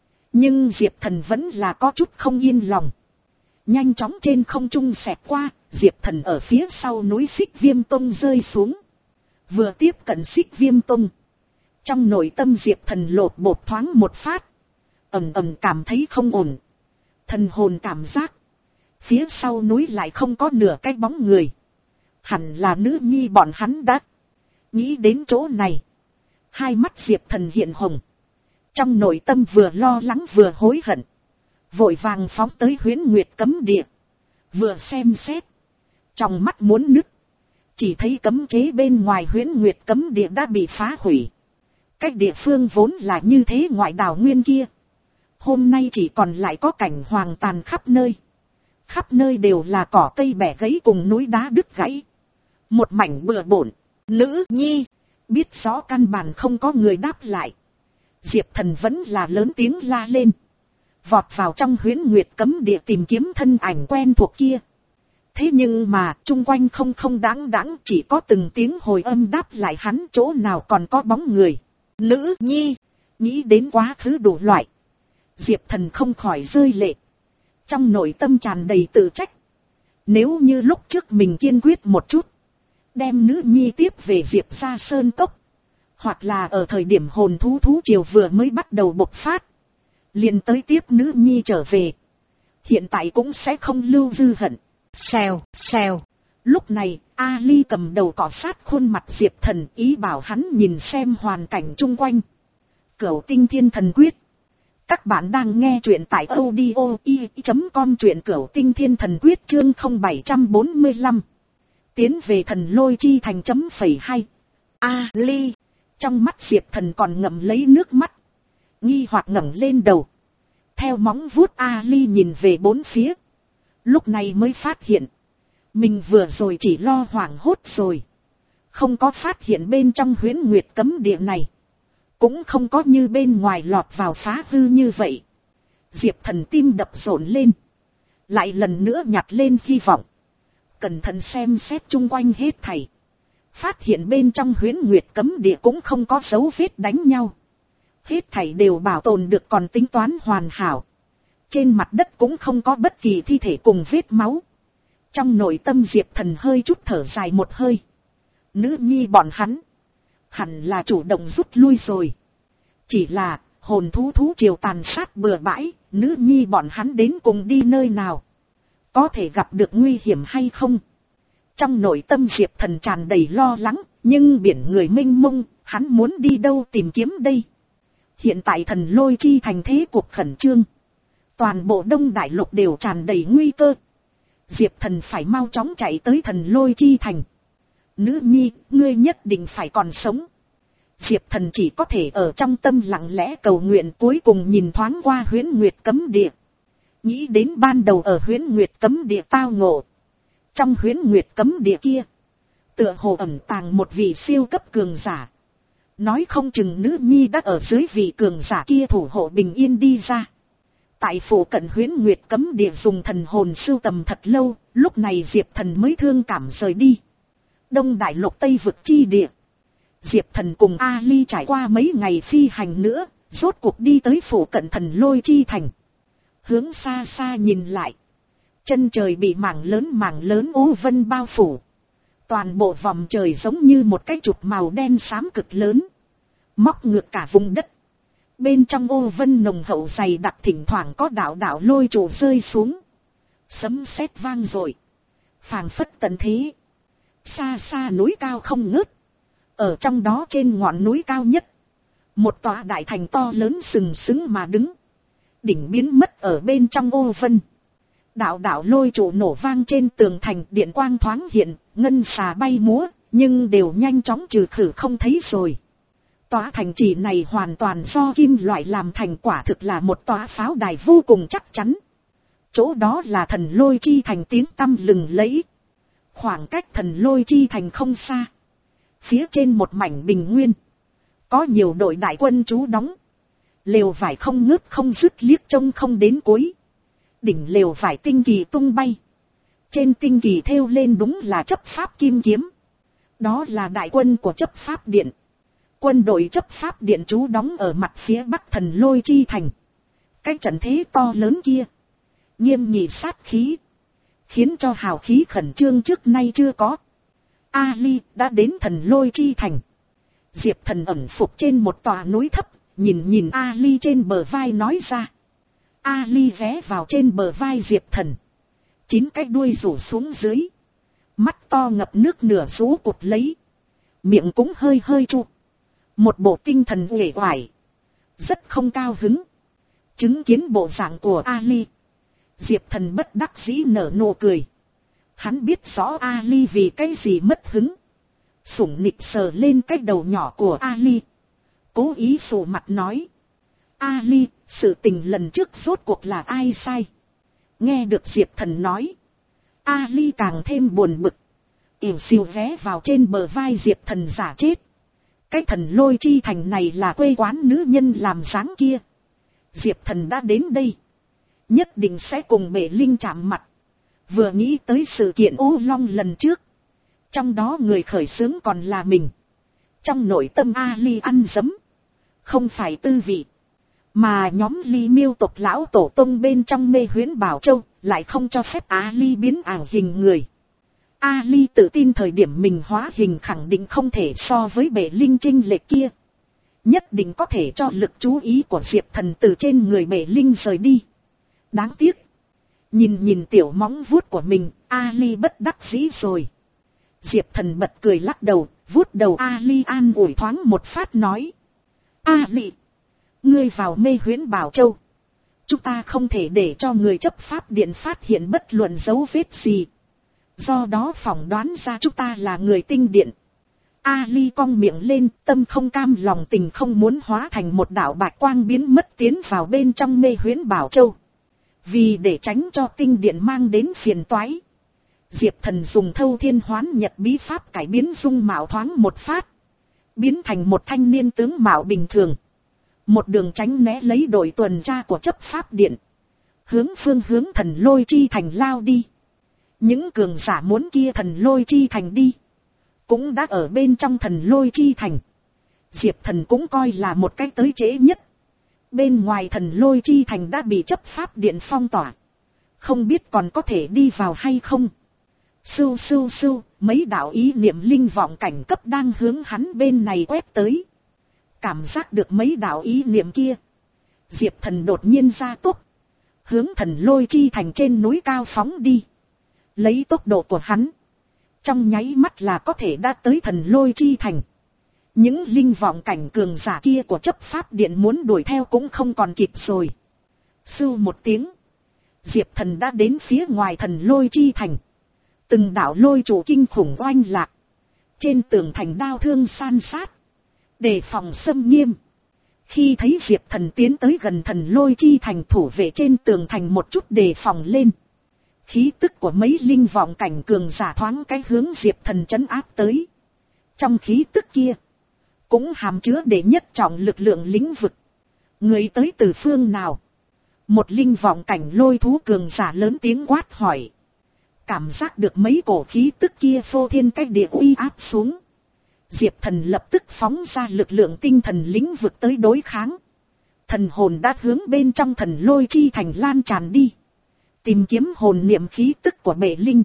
nhưng Diệp Thần vẫn là có chút không yên lòng. Nhanh chóng trên không trung xẹt qua, Diệp Thần ở phía sau núi Xích Viêm Tông rơi xuống. Vừa tiếp cận Xích Viêm Tông, trong nội tâm Diệp Thần lột bột thoáng một phát, ầm ầm cảm thấy không ổn. Thần hồn cảm giác, phía sau núi lại không có nửa cái bóng người. Hẳn là nữ nhi bọn hắn đã. Nghĩ đến chỗ này, hai mắt Diệp Thần hiện hồng. Trong nội tâm vừa lo lắng vừa hối hận, vội vàng phóng tới Huyễn Nguyệt cấm địa. Vừa xem xét, trong mắt muốn nứt. Chỉ thấy cấm chế bên ngoài Huyễn Nguyệt cấm địa đã bị phá hủy. Cách địa phương vốn là như thế ngoại đảo nguyên kia, hôm nay chỉ còn lại có cảnh hoang tàn khắp nơi. Khắp nơi đều là cỏ cây bẻ gãy cùng núi đá đứt gãy. Một mảnh bừa bộn. Nữ nhi, biết rõ căn bản không có người đáp lại. Diệp Thần vẫn là lớn tiếng la lên. Vọt vào trong Huyễn Nguyệt cấm địa tìm kiếm thân ảnh quen thuộc kia. Thế nhưng mà chung quanh không không đáng đáng, chỉ có từng tiếng hồi âm đáp lại hắn, chỗ nào còn có bóng người. Nữ nhi, nghĩ đến quá khứ đủ loại, Diệp Thần không khỏi rơi lệ. Trong nội tâm tràn đầy tự trách. Nếu như lúc trước mình kiên quyết một chút, đem nữ nhi tiếp về Diệp gia sơn cốc, hoặc là ở thời điểm hồn thú thú triều vừa mới bắt đầu bộc phát, liền tới tiếp nữ nhi trở về, hiện tại cũng sẽ không lưu dư hận. Xèo, xèo. Lúc này, Ali cầm đầu cọ sát khuôn mặt Diệp Thần, ý bảo hắn nhìn xem hoàn cảnh chung quanh. Cửu Tinh Thiên Thần Quyết. Các bạn đang nghe truyện tại audio i chấm com, truyện Cửu Tinh Thiên Thần Quyết chương không bảy bốn lăm. Tiến về Thần Lôi Chi Thành chấm phẩy hai. Ali. Trong mắt Diệp Thần còn ngậm lấy nước mắt, nghi hoặc ngẩng lên đầu. Theo móng vuốt Ali nhìn về bốn phía. Lúc này mới phát hiện, mình vừa rồi chỉ lo hoảng hốt rồi, không có phát hiện bên trong Huyễn Nguyệt cấm địa này, cũng không có như bên ngoài lọt vào phá hư như vậy. Diệp Thần tim đập rộn lên, lại lần nữa nhặt lên hy vọng, cẩn thận xem xét chung quanh hết thảy, phát hiện bên trong Huyễn Nguyệt cấm địa cũng không có dấu vết đánh nhau, hết thảy đều bảo tồn được còn tính toán hoàn hảo. Trên mặt đất cũng không có bất kỳ thi thể cùng vết máu. Trong nội tâm Diệp Thần hơi chút thở dài một hơi. Nữ nhi bọn hắn hẳn là chủ động rút lui rồi. Chỉ là hồn thú thú triều tàn sát bừa bãi, nữ nhi bọn hắn đến cùng đi nơi nào, có thể gặp được nguy hiểm hay không? Trong nội tâm Diệp Thần tràn đầy lo lắng, nhưng biển người mênh mông, hắn muốn đi đâu tìm kiếm đây? Hiện tại Thần Lôi Chi Thành thế cuộc khẩn trương, toàn bộ Đông Đại Lục đều tràn đầy nguy cơ. Diệp Thần phải mau chóng chạy tới Thần Lôi Chi Thành. Nữ nhi, ngươi nhất định phải còn sống. Diệp Thần chỉ có thể ở trong tâm lặng lẽ cầu nguyện, cuối cùng nhìn thoáng qua Huyễn Nguyệt cấm địa. Nghĩ đến ban đầu ở Huyễn Nguyệt cấm địa tao ngộ. Trong Huyễn Nguyệt cấm địa kia, tựa hồ ẩn tàng một vị siêu cấp cường giả. Nói không chừng nữ nhi đã ở dưới vị cường giả kia thủ hộ bình yên đi ra. Tại phủ cận Huyễn Nguyệt cấm địa dùng thần hồn sưu tầm thật lâu, lúc này Diệp Thần mới thương cảm rời đi. Đông Đại Lục Tây Vực chi địa. Diệp Thần cùng Ali trải qua mấy ngày phi hành nữa, rốt cuộc đi tới phủ cận Thần Lôi Chi Thành. Hướng xa xa nhìn lại, chân trời bị mảng lớn mảng lớn u vân bao phủ. Toàn bộ vòng trời giống như một cái chụp màu đen xám cực lớn, móc ngược cả vùng đất. Bên trong ô vân nồng hậu dày đặc, thỉnh thoảng có đạo đạo lôi trụ rơi xuống. Sấm sét vang dội, phảng phất tận thế. Xa xa núi cao không ngớt. Ở trong đó trên ngọn núi cao nhất, một tòa đại thành to lớn sừng sững mà đứng. Đỉnh biến mất ở bên trong ô vân. Đạo đạo lôi trụ nổ vang trên tường thành, điện quang thoáng hiện, ngân xà bay múa, nhưng đều nhanh chóng trừ khử không thấy rồi. Tòa thành trì này hoàn toàn do kim loại làm thành, quả thực là một tòa pháo đài vô cùng chắc chắn. Chỗ đó là thần lôi chi thành tiếng tăm lừng lẫy. Khoảng cách thần lôi chi thành không xa. Phía trên một mảnh bình nguyên, có nhiều đội đại quân trú đóng. Lều vải không ngớt không dứt liếc trông không đến cuối. Đỉnh lều vải tinh kỳ tung bay. Trên tinh kỳ thêu lên đúng là chấp pháp kim kiếm. Đó là đại quân của chấp pháp điện. Quân đội chấp pháp điện trú đóng ở mặt phía bắc thần lôi chi thành. Cái trận thế to lớn kia, nghiêm nghị sát khí, khiến cho hào khí khẩn trương trước nay chưa có. Ali đã đến thần lôi chi thành. Diệp Thần ẩn phục trên một tòa núi thấp, nhìn nhìn Ali trên bờ vai nói ra. Ali ghé vào trên bờ vai Diệp Thần, chín cái đuôi rủ xuống dưới, mắt to ngập nước nửa rú cụt lấy, miệng cũng hơi hơi chu, một bộ tinh thần uể oải, rất không cao hứng. Chứng kiến bộ dạng của Ali, Diệp Thần bất đắc dĩ nở nụ cười. Hắn biết rõ Ali vì cái gì mất hứng. Sủng nịch sờ lên cái đầu nhỏ của Ali, cố ý sụ mặt nói. Ali, sự tình lần trước rốt cuộc là ai sai? Nghe được Diệp Thần nói, Ali càng thêm buồn bực, ỉu xìu ghé vào trên bờ vai Diệp Thần giả chết. Cái thần lôi chi thành này là quê quán nữ nhân làm dáng kia. Diệp Thần đã đến đây, nhất định sẽ cùng Bệ Linh chạm mặt. Vừa nghĩ tới sự kiện Ô Long lần trước, trong đó người khởi xướng còn là mình, trong nội tâm Ali ăn dấm, không phải tư vị. Mà nhóm Ly Miêu tộc lão tổ tông bên trong Mê Huyễn Bảo Châu lại không cho phép Ali biến ảo hình người. Ali tự tin thời điểm mình hóa hình khẳng định không thể so với Bệ Linh chênh lệch kia. Nhất định có thể cho lực chú ý của Diệp Thần từ trên người Bệ Linh rời đi. Đáng tiếc, nhìn nhìn tiểu móng vuốt của mình, Ali bất đắc dĩ rồi. Diệp Thần bật cười lắc đầu, vuốt đầu Ali an ủi thoáng một phát nói. Ali, ngươi vào Mê Huyễn Bảo Châu, chúng ta không thể để cho người chấp pháp điện phát hiện bất luận dấu vết gì. Do đó phỏng đoán ra chúng ta là người tinh điện. Ali cong miệng lên, tâm không cam lòng tình không muốn hóa thành một đạo bạch quang biến mất tiến vào bên trong Mê Huyễn Bảo Châu. Vì để tránh cho tinh điện mang đến phiền toái, Diệp Thần dùng Thâu Thiên Hoán Nhật bí pháp cải biến dung mạo thoáng một phát, biến thành một thanh niên tướng mạo bình thường. Một đường tránh né lấy đội tuần tra của chấp pháp điện, hướng phương hướng thần lôi chi thành lao đi. Những cường giả muốn kia thần lôi chi thành đi, cũng đã ở bên trong thần lôi chi thành. Diệp Thần cũng coi là một cái tới trễ nhất. Bên ngoài thần lôi chi thành đã bị chấp pháp điện phong tỏa, không biết còn có thể đi vào hay không. Sưu sưu sưu, mấy đạo ý niệm linh vọng cảnh cấp đang hướng hắn bên này quét tới. Cảm giác được mấy đạo ý niệm kia, Diệp Thần đột nhiên ra tốc, hướng thần lôi chi thành trên núi cao phóng đi. Lấy tốc độ của hắn, trong nháy mắt là có thể đã tới thần lôi chi thành. Những linh vọng cảnh cường giả kia của chấp pháp điện muốn đuổi theo cũng không còn kịp rồi. Sưu một tiếng, Diệp Thần đã đến phía ngoài thần lôi chi thành. Từng đạo lôi trụ kinh khủng oanh lạc, trên tường thành đao thương san sát, đề phòng xâm nghiêm. Khi thấy Diệp Thần tiến tới gần thần lôi chi thành, thủ vệ trên tường thành một chút đề phòng lên. Khí tức của mấy linh vọng cảnh cường giả thoáng cái hướng Diệp Thần trấn áp tới. Trong khí tức kia, cũng hàm chứa đệ nhất trọng lực lượng lĩnh vực. Người tới từ phương nào? Một linh vọng cảnh lôi thú cường giả lớn tiếng quát hỏi. Cảm giác được mấy cổ khí tức kia phô thiên cách địa uy áp xuống, Diệp Thần lập tức phóng ra lực lượng tinh thần lĩnh vực tới đối kháng. Thần hồn đã hướng bên trong thần lôi chi thành lan tràn đi, tìm kiếm hồn niệm khí tức của Bệ Linh.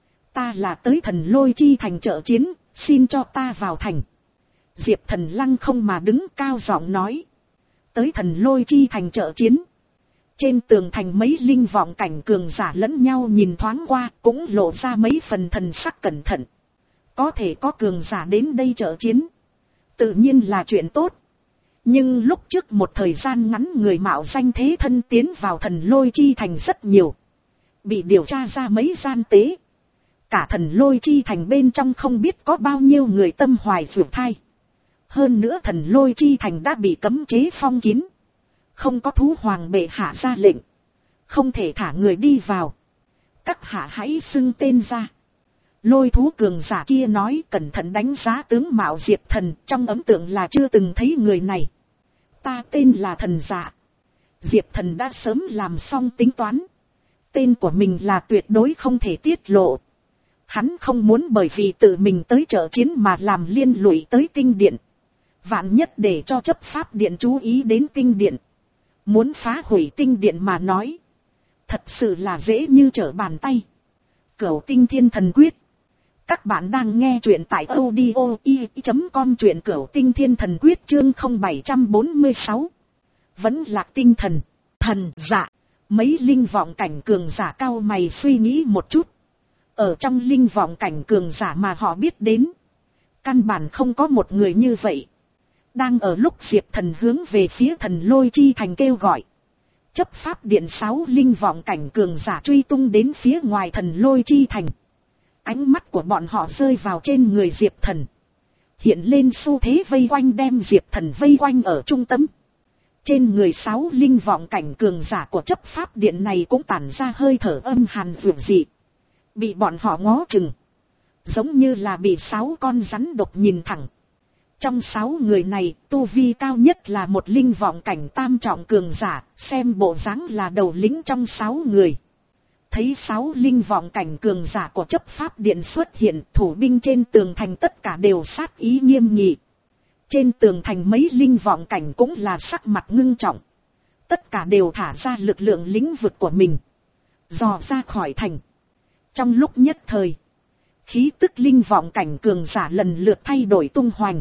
Ta là tới thần lôi chi thành trợ chiến, xin cho ta vào thành. Diệp Thần lăng không mà đứng cao giọng nói. tới thần lôi chi thành trợ chiến. Trên tường thành mấy linh vọng cảnh cường giả lẫn nhau nhìn thoáng qua, cũng lộ ra mấy phần thần sắc cẩn thận. Có thể có cường giả đến đây trợ chiến, tự nhiên là chuyện tốt. Nhưng lúc trước một thời gian ngắn người mạo danh thế thân tiến vào thần lôi chi thành rất nhiều. Bị điều tra ra mấy gian tế. Cả thần lôi chi thành bên trong không biết có bao nhiêu người tâm hoài vượt thai. Hơn nữa thần lôi chi thành đã bị cấm chế phong kín. Không có thú hoàng bệ hạ ra lệnh. Không thể thả người đi vào. Các hạ hãy xưng tên ra. Lôi thú cường giả kia nói, cẩn thận đánh giá tướng mạo Diệp Thần, trong ấn tượng là chưa từng thấy người này. Ta tên là Thần Dạ. Diệp Thần đã sớm làm xong tính toán. Tên của mình là tuyệt đối không thể tiết lộ. Hắn không muốn bởi vì tự mình tới trợ chiến mà làm liên lụy tới tinh điện. Vạn nhất để cho chấp pháp điện chú ý đến tinh điện. Muốn phá hủy tinh điện mà nói. Thật sự là dễ như trở bàn tay. Cửu Tinh Thiên Thần Quyết. Các bạn đang nghe truyện tại audio i chấm com, truyện Cửu Tinh Thiên Thần Quyết chương không bảy bốn sáu. Vẫn lạc tinh thần, Thần Dạ. Mấy linh vọng cảnh cường giả cao mày suy nghĩ một chút. Ở trong linh vọng cảnh cường giả mà họ biết đến, căn bản không có một người như vậy. Đang ở lúc Diệp Thần hướng về phía thần lôi chi thành kêu gọi, chấp pháp điện sáu linh vọng cảnh cường giả truy tung đến phía ngoài thần lôi chi thành. Ánh mắt của bọn họ rơi vào trên người Diệp Thần, hiện lên xu thế vây quanh, đem Diệp Thần vây quanh ở trung tâm. Trên người sáu linh vọng cảnh cường giả của chấp pháp điện này cũng tản ra hơi thở âm hàn dữ dị. Bị bọn họ ngó chừng, giống như là bị sáu con rắn độc nhìn thẳng. Trong sáu người này, tu vi cao nhất là một linh vọng cảnh tam trọng cường giả, xem bộ dáng là đầu lĩnh trong sáu người. Thấy sáu linh vọng cảnh cường giả của chấp pháp điện xuất hiện, thủ binh trên tường thành tất cả đều sát ý nghiêm nghị. Trên tường thành mấy linh vọng cảnh cũng là sắc mặt ngưng trọng. Tất cả đều thả ra lực lượng lĩnh vực của mình, dò ra khỏi thành. Trong lúc nhất thời, khí tức linh vọng cảnh cường giả lần lượt thay đổi tung hoành,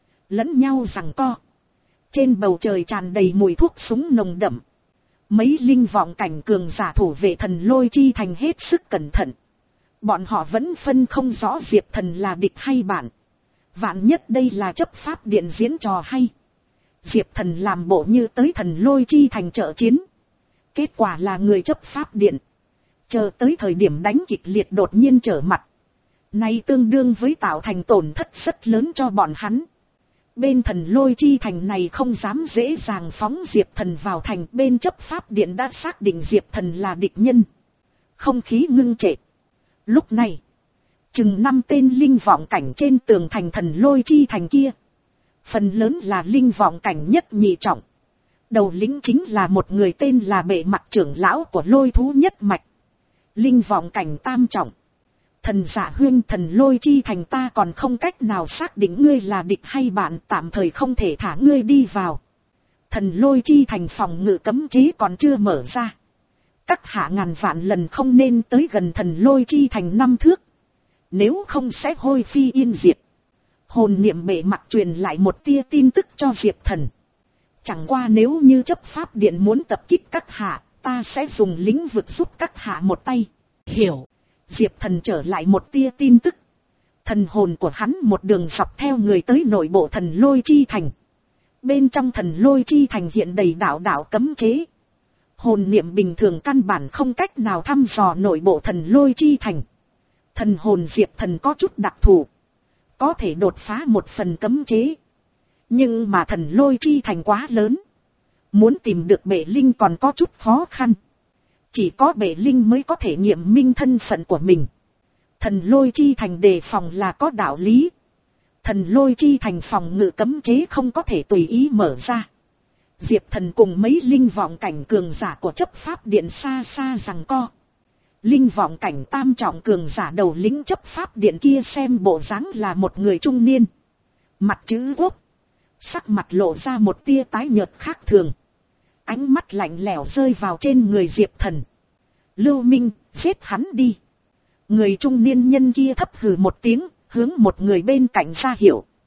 lẫn nhau giằng co. Trên bầu trời tràn đầy mùi thuốc súng nồng đậm. Mấy linh vọng cảnh cường giả thủ vệ thần lôi chi thành hết sức cẩn thận. Bọn họ vẫn phân không rõ Diệp Thần là địch hay bạn. Vạn nhất đây là chấp pháp điện diễn trò hay. Diệp Thần làm bộ như tới thần lôi chi thành trợ chiến. Kết quả là người chấp pháp điện. Chờ tới thời điểm đánh kịch liệt đột nhiên trở mặt. Này tương đương với tạo thành tổn thất rất lớn cho bọn hắn. Bên thần lôi chi thành này không dám dễ dàng phóng Diệp Thần vào thành. Bên chấp pháp điện đã xác định Diệp Thần là địch nhân. Không khí ngưng trệ. Lúc này, chừng năm tên linh vọng cảnh trên tường thành thần lôi chi thành kia. Phần lớn là linh vọng cảnh nhất nhị trọng. Đầu lĩnh chính là một người tên là Bệ Mặc trưởng lão của lôi thú nhất mạch. Linh vọng cảnh tam trọng. Thần Dạ huyên, thần lôi chi thành ta còn không cách nào xác định ngươi là địch hay bạn, tạm thời không thể thả ngươi đi vào. Thần lôi chi thành phòng ngự cấm chế còn chưa mở ra. Các hạ ngàn vạn lần không nên tới gần thần lôi chi thành năm thước. Nếu không sẽ hôi phi yên diệt. Hồn niệm Bệ Mặc truyền lại một tia tin tức cho Diệp Thần. Chẳng qua nếu như chấp pháp điện muốn tập kích các hạ, ta sẽ dùng lĩnh vực giúp các hạ một tay. Hiểu. Diệp Thần trở lại một tia tin tức. Thần hồn của hắn một đường dọc theo người tới nội bộ thần lôi chi thành. Bên trong thần lôi chi thành hiện đầy đạo đạo cấm chế. Hồn niệm bình thường căn bản không cách nào thăm dò nội bộ thần lôi chi thành. Thần hồn Diệp Thần có chút đặc thù, có thể đột phá một phần cấm chế. Nhưng mà thần lôi chi thành quá lớn, muốn tìm được Bệ Linh còn có chút khó khăn. Chỉ có Bệ Linh mới có thể nghiệm minh thân phận của mình. Thần lôi chi thành đề phòng là có đạo lý. Thần lôi chi thành phòng ngự cấm chế không có thể tùy ý mở ra. Diệp Thần cùng mấy linh vọng cảnh cường giả của chấp pháp điện xa xa giằng co. Linh vọng cảnh tam trọng cường giả đầu lĩnh chấp pháp điện kia xem bộ dáng là một người trung niên. Mặt chữ quốc. Sắc mặt lộ ra một tia tái nhợt khác thường. Ánh mắt lạnh lẽo rơi vào trên người Diệp Thần. Lưu Minh, giết hắn đi. Người trung niên nhân kia thấp hừ một tiếng, hướng một người bên cạnh ra hiệu.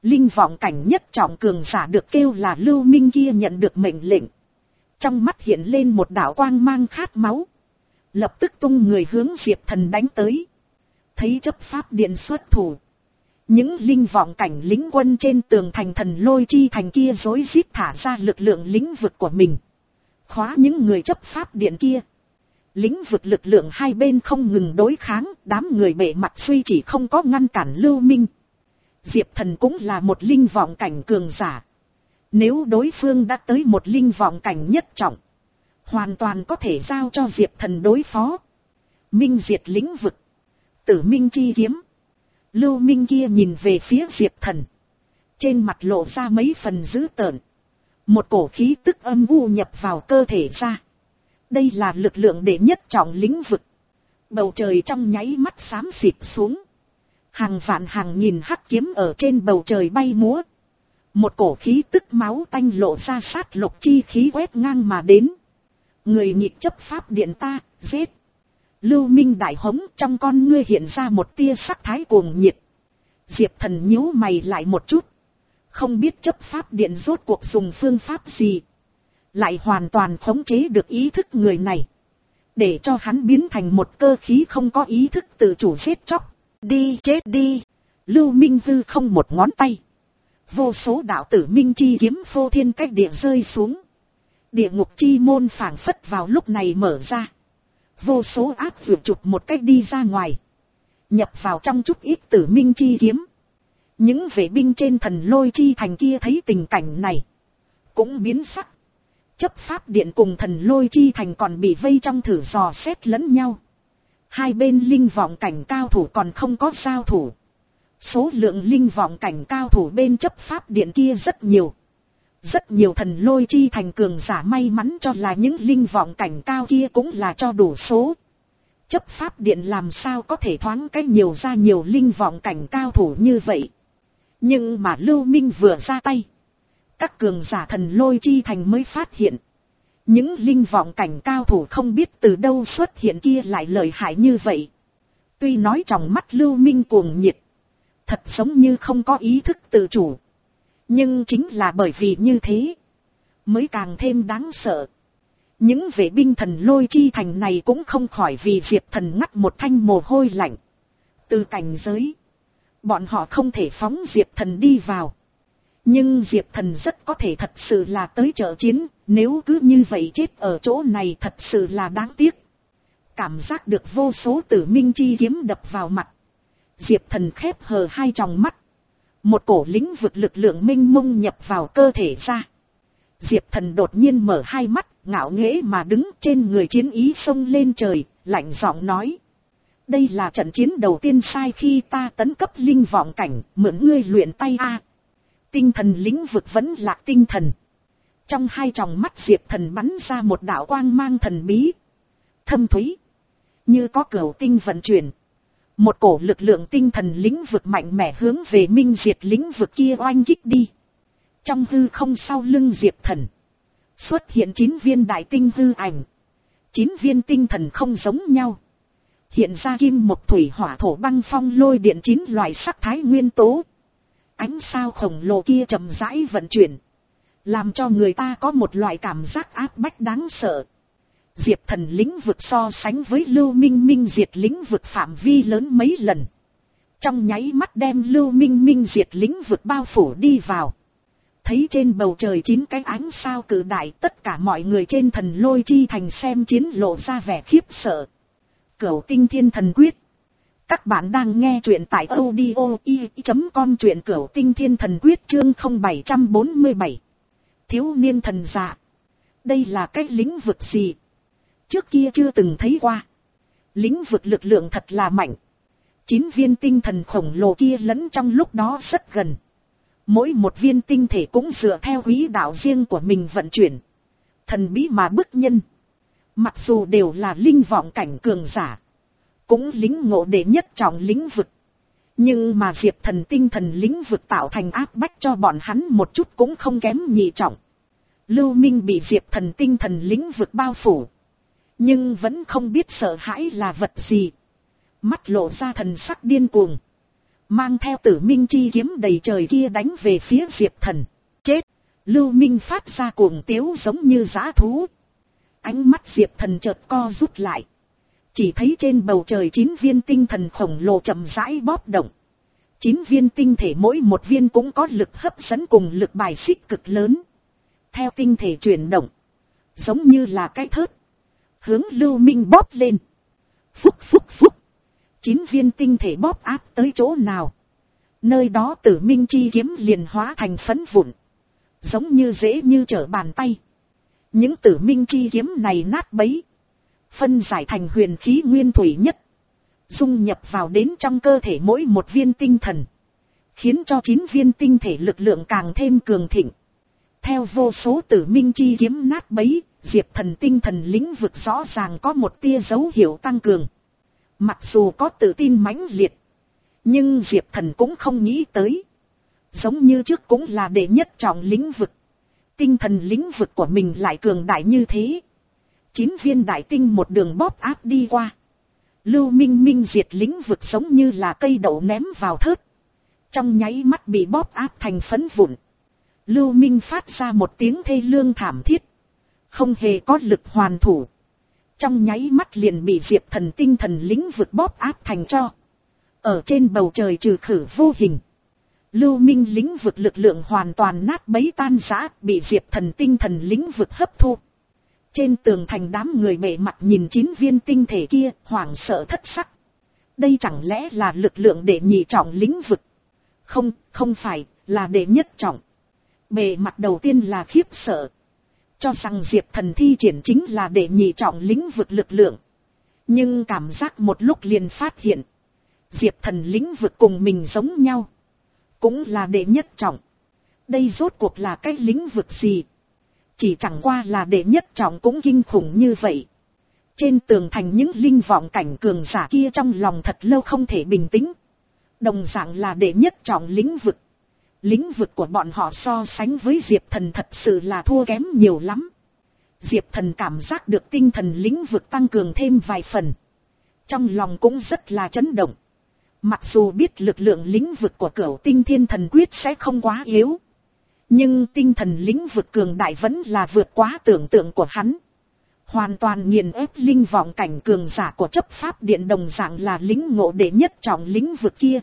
Linh vọng cảnh nhất trọng cường giả được kêu là Lưu Minh kia nhận được mệnh lệnh. Trong mắt hiện lên một đạo quang mang khát máu. Lập tức tung người hướng Diệp Thần đánh tới. Thấy chấp pháp điện xuất thủ. Những linh vọng cảnh lính quân trên tường thành Thần Lôi Chi thành kia rối rít thả ra lực lượng lĩnh vực của mình. Khóa những người chấp pháp điện kia. Lĩnh vực lực lượng hai bên không ngừng đối kháng, đám người bề mặt suy chỉ không có ngăn cản Lưu Minh. Diệp Thần cũng là một linh vọng cảnh cường giả. Nếu đối phương đã tới một linh vọng cảnh nhất trọng, hoàn toàn có thể giao cho Diệp Thần đối phó. Minh diệt lĩnh vực. Tử Minh chi kiếm. Lưu Minh kia nhìn về phía Diệp Thần. Trên mặt lộ ra mấy phần dữ tợn. Một cổ khí tức âm u nhập vào cơ thể ra. Đây là lực lượng đệ nhất trọng lĩnh vực. Bầu trời trong nháy mắt xám xịt xuống. Hàng vạn hàng nghìn hắc kiếm ở trên bầu trời bay múa. Một cổ khí tức máu tanh lộ ra sát lục chi khí quét ngang mà đến. Người nhịp chấp pháp điện ta, giết. Lưu Minh đại hống, trong con ngươi hiện ra một tia sắc thái cuồng nhiệt. Diệp Thần nhíu mày lại một chút. Không biết chấp pháp điện rốt cuộc dùng phương pháp gì. Lại hoàn toàn khống chế được ý thức người này. Để cho hắn biến thành một cơ khí không có ý thức tự chủ giết chóc. Đi chết đi. Lưu Minh hư không một ngón tay. Vô số đạo tử minh chi kiếm phô thiên cách địa rơi xuống. Địa ngục chi môn phảng phất vào lúc này mở ra. Vô số áp vượt chụp một cách đi ra ngoài. Nhập vào trong chút ít tử minh chi kiếm. Những vệ binh trên Thần Lôi Chi thành kia thấy tình cảnh này. Cũng biến sắc. Chấp pháp điện cùng Thần Lôi Chi thành còn bị vây trong thử dò xét lẫn nhau. Hai bên linh vọng cảnh cao thủ còn không có giao thủ. Số lượng linh vọng cảnh cao thủ bên chấp pháp điện kia rất nhiều. Rất nhiều Thần Lôi Chi thành cường giả may mắn cho là những linh vọng cảnh cao kia cũng là cho đủ số. Chấp pháp điện làm sao có thể thoáng cách nhiều ra nhiều linh vọng cảnh cao thủ như vậy. Nhưng mà Lưu Minh vừa ra tay. Các cường giả Thần Lôi Chi thành mới phát hiện. Những linh vọng cảnh cao thủ không biết từ đâu xuất hiện kia lại lợi hại như vậy. Tuy nói trong mắt Lưu Minh cuồng nhiệt. Thật giống như không có ý thức tự chủ. Nhưng chính là bởi vì như thế. Mới càng thêm đáng sợ. Những vệ binh Thần Lôi Chi thành này cũng không khỏi vì Diệp Thần ngắt một thanh mồ hôi lạnh. Từ cảnh giới. Bọn họ không thể phóng Diệp Thần đi vào. Nhưng Diệp Thần rất có thể thật sự là tới trợ chiến. Nếu cứ như vậy chết ở chỗ này thật sự là đáng tiếc. Cảm giác được vô số tử minh chi kiếm đập vào mặt. Diệp Thần khép hờ hai tròng mắt. Một cổ lĩnh vực lực lượng mênh mông nhập vào cơ thể ra. Diệp Thần đột nhiên mở hai mắt, ngạo nghễ mà đứng trên người chiến ý xông lên trời, lạnh giọng nói. Đây là trận chiến đầu tiên sai khi ta tấn cấp linh vọng cảnh, mượn ngươi luyện tay a. Tinh thần lĩnh vực vẫn là tinh thần. Trong hai tròng mắt Diệp Thần bắn ra một đạo quang mang thần bí. Thâm thúy. Như có cửu tinh vận chuyển. Một cổ lực lượng tinh thần lĩnh vực mạnh mẽ hướng về minh diệt lĩnh vực kia oanh kích đi. Trong hư không sau lưng Diệp Thần. Xuất hiện chín viên đại tinh hư ảnh. Chín viên tinh thần không giống nhau. Hiện ra kim mộc thủy hỏa thổ băng phong lôi điện chín loại sắc thái nguyên tố. Ánh sao khổng lồ kia chậm rãi vận chuyển. Làm cho người ta có một loại cảm giác áp bách đáng sợ. Diệp Thần lĩnh vực so sánh với Lưu Minh minh diệt lĩnh vực phạm vi lớn mấy lần. Trong nháy mắt đem Lưu Minh minh diệt lĩnh vực bao phủ đi vào. Thấy trên bầu trời chín cái ánh sao cự đại, tất cả mọi người trên Thần Lôi Chi thành xem chiến lộ ra vẻ khiếp sợ. Cửu Tinh Thiên Thần Quyết. Các bạn đang nghe truyện tại audio i chấm com, truyện Cửu Tinh Thiên Thần Quyết chương không bảy bốn bảy. Thiếu niên thần dạ. Đây là cái lĩnh vực gì? Trước kia chưa từng thấy qua. Lĩnh vực lực lượng thật là mạnh. Chín viên tinh thần khổng lồ kia lẫn trong lúc đó rất gần. Mỗi một viên tinh thể cũng dựa theo quỹ đạo riêng của mình vận chuyển. Thần bí mà bức nhân. Mặc dù đều là linh vọng cảnh cường giả. Cũng lĩnh ngộ đệ nhất trọng lĩnh vực. Nhưng mà Diệp Thần tinh thần lĩnh vực tạo thành áp bách cho bọn hắn một chút cũng không kém nhị trọng. Lưu Minh bị Diệp Thần tinh thần lĩnh vực bao phủ. Nhưng vẫn không biết sợ hãi là vật gì. Mắt lộ ra thần sắc điên cuồng. mang theo tử minh chi kiếm đầy trời kia đánh về phía Diệp Thần. Chết! Lưu Minh phát ra cuồng tiếu giống như dã thú. Ánh mắt Diệp Thần chợt co rút lại. Chỉ thấy trên bầu trời chín viên tinh thần khổng lồ chậm rãi bóp động. Chín viên tinh thể mỗi một viên cũng có lực hấp dẫn cùng lực bài xích cực lớn. Theo tinh thể chuyển động, giống như là cái thớt, hướng Lưu Minh bóp lên. Phúc phúc phúc. Chín viên tinh thể bóp áp tới chỗ nào, nơi đó tử minh chi kiếm liền hóa thành phấn vụn, giống như dễ như trở bàn tay. Những tử minh chi kiếm này nát bấy, phân giải thành huyền khí nguyên thủy nhất, dung nhập vào đến trong cơ thể mỗi một viên tinh thần, khiến cho chín viên tinh thể lực lượng càng thêm cường thịnh. Theo vô số tử minh chi kiếm nát bấy, Diệp Thần tinh thần lĩnh vực rõ ràng có một tia dấu hiệu tăng cường. Mặc dù có tự tin mãnh liệt, nhưng Diệp Thần cũng không nghĩ tới. Giống như trước cũng là đệ nhất trọng lĩnh vực, tinh thần lĩnh vực của mình lại cường đại như thế. Chín viên đại tinh một đường bóp áp đi qua. Lưu Minh Minh diệt lĩnh vực giống như là cây đậu ném vào thớt, trong nháy mắt bị bóp áp thành phấn vụn. Lưu Minh phát ra một tiếng thê lương thảm thiết, không hề có lực hoàn thủ, trong nháy mắt liền bị Diệp Thần tinh thần lĩnh vực bóp áp thành tro. Ở trên bầu trời trừ khử vô hình, Lưu Minh lĩnh vực lực lượng hoàn toàn nát bấy tan rã, bị Diệp Thần tinh thần lĩnh vực hấp thu. Trên tường thành đám người bệ mặt nhìn chín viên tinh thể kia, hoảng sợ thất sắc. Đây chẳng lẽ là lực lượng đệ nhị trọng lĩnh vực? Không, không phải, là đệ nhất trọng. Bề mặt đầu tiên là khiếp sợ, cho rằng Diệp Thần thi triển chính là đệ nhị trọng lĩnh vực lực lượng. Nhưng cảm giác một lúc liền phát hiện, Diệp Thần lĩnh vực cùng mình giống nhau, cũng là đệ nhất trọng. Đây rốt cuộc là cái lĩnh vực gì? Chỉ chẳng qua là đệ nhất trọng cũng kinh khủng như vậy. Trên tường thành những linh vọng cảnh cường giả kia trong lòng thật lâu không thể bình tĩnh. Đồng dạng là đệ nhất trọng lĩnh vực, lĩnh vực của bọn họ so sánh với Diệp Thần thật sự là thua kém nhiều lắm. Diệp Thần cảm giác được tinh thần lĩnh vực tăng cường thêm vài phần, trong lòng cũng rất là chấn động. Mặc dù biết lực lượng lĩnh vực của Cửu Tinh Thiên Thần Quyết sẽ không quá yếu, nhưng tinh thần lĩnh vực cường đại vẫn là vượt quá tưởng tượng của hắn. Hoàn toàn nghiền ép linh vọng cảnh cường giả của chấp pháp điện, đồng dạng là lĩnh ngộ đệ nhất trọng lĩnh vực kia.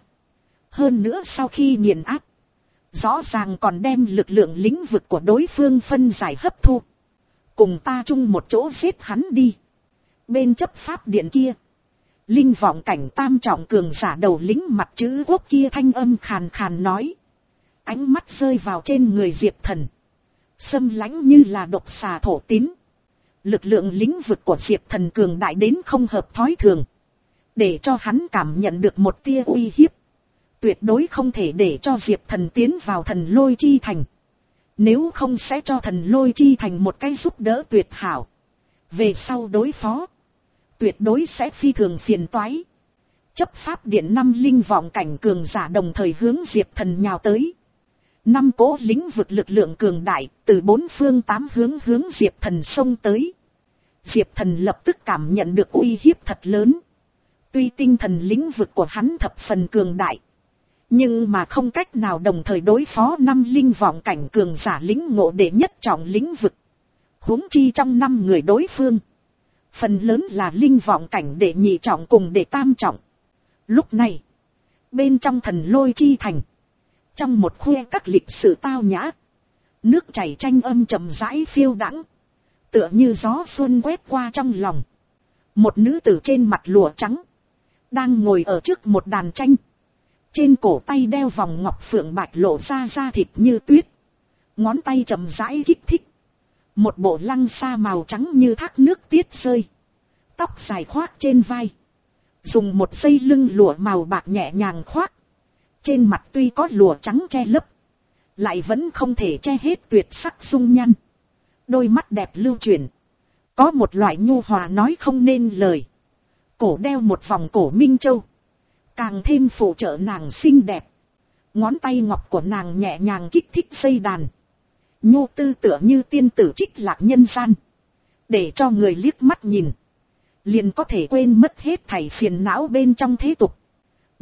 Hơn nữa sau khi nghiền áp, rõ ràng còn đem lực lượng lĩnh vực của đối phương phân giải hấp thu. Cùng ta chung một chỗ giết hắn đi. Bên chấp pháp điện kia, linh vọng cảnh tam trọng cường giả đầu lĩnh mặt chữ quốc kia thanh âm khàn khàn nói. Ánh mắt rơi vào trên người Diệp Thần, xâm lãnh như là độc xà thổ tín. Lực lượng lĩnh vực của Diệp Thần cường đại đến không hợp thói thường, để cho hắn cảm nhận được một tia uy hiếp. Tuyệt đối không thể để cho Diệp Thần tiến vào Thần Lôi Chi Thành, nếu không sẽ cho Thần Lôi Chi Thành một cái giúp đỡ tuyệt hảo. Về sau đối phó, tuyệt đối sẽ phi thường phiền toái. Chấp pháp điện năm linh vọng cảnh cường giả đồng thời hướng Diệp Thần nhào tới. Năm cỗ lĩnh vực lực lượng cường đại từ bốn phương tám hướng hướng Diệp Thần xông tới. Diệp Thần lập tức cảm nhận được uy hiếp thật lớn. Tuy tinh thần lĩnh vực của hắn thập phần cường đại, nhưng mà không cách nào đồng thời đối phó năm linh vọng cảnh cường giả lĩnh ngộ đệ nhất trọng lĩnh vực. Huống chi trong năm người đối phương, phần lớn là linh vọng cảnh đệ nhị trọng cùng đệ tam trọng. Lúc này, bên trong Thần Lôi Chi Thành, trong một khuê các lịch sự tao nhã, nước chảy tranh âm chậm rãi phiêu đãng, tựa như gió xuân quét qua trong lòng. Một nữ tử trên mặt lụa trắng, đang ngồi ở trước một đàn tranh. Trên cổ tay đeo vòng ngọc phượng bạch lộ ra da thịt như tuyết, ngón tay chậm rãi kích thích. Một bộ lăng sa màu trắng như thác nước tiết rơi, tóc dài khoác trên vai, dùng một dây lưng lụa màu bạc nhẹ nhàng khoác. Trên mặt tuy có lụa trắng che lấp, lại vẫn không thể che hết tuyệt sắc dung nhan. Đôi mắt đẹp lưu chuyển, có một loại nhu hòa nói không nên lời. Cổ đeo một vòng cổ minh châu, càng thêm phụ trợ nàng xinh đẹp. Ngón tay ngọc của nàng nhẹ nhàng kích thích dây đàn, nhu tư tựa như tiên tử trích lạc nhân gian, để cho người liếc mắt nhìn liền có thể quên mất hết thảy phiền não bên trong thế tục.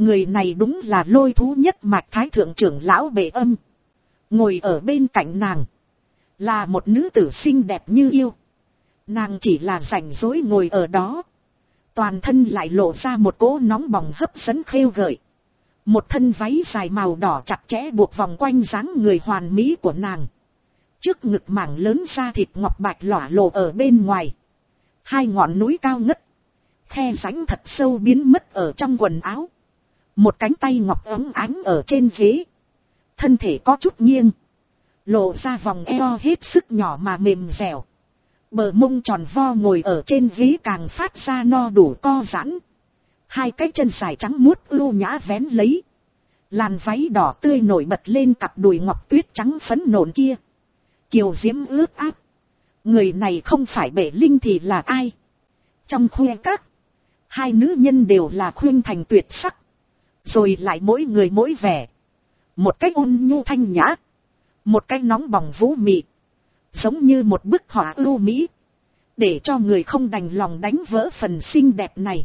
Người này đúng là Lôi Thú nhất mạch thái thượng trưởng lão Bệ Âm. Ngồi ở bên cạnh nàng, là một nữ tử xinh đẹp như yêu. Nàng chỉ là rảnh rỗi ngồi ở đó, toàn thân lại lộ ra một cỗ nóng bỏng hấp dẫn khêu gợi. Một thân váy dài màu đỏ chặt chẽ buộc vòng quanh dáng người hoàn mỹ của nàng. Trước ngực mảng lớn da thịt ngọc bạch lỏa lộ ở bên ngoài. Hai ngọn núi cao ngất, khe rãnh thật sâu biến mất ở trong quần áo. Một cánh tay ngọc óng ánh ở trên ghế. Thân thể có chút nghiêng, lộ ra vòng eo hết sức nhỏ mà mềm dẻo. Bờ mông tròn vo ngồi ở trên ghế càng phát ra no đủ co giãn. Hai cái chân dài trắng muốt ưu nhã vén lấy. Làn váy đỏ tươi nổi bật lên cặp đùi ngọc tuyết trắng phấn nộn kia. Kiều diễm ướt áp. Người này không phải Bệ Linh thì là ai? Trong khuê các, hai nữ nhân đều là khuyên thành tuyệt sắc. Rồi lại mỗi người mỗi vẻ. Một cách ôn nhu thanh nhã, một cái nóng bỏng vũ mị, giống như một bức họa ưu mỹ, để cho người không đành lòng đánh vỡ phần xinh đẹp này.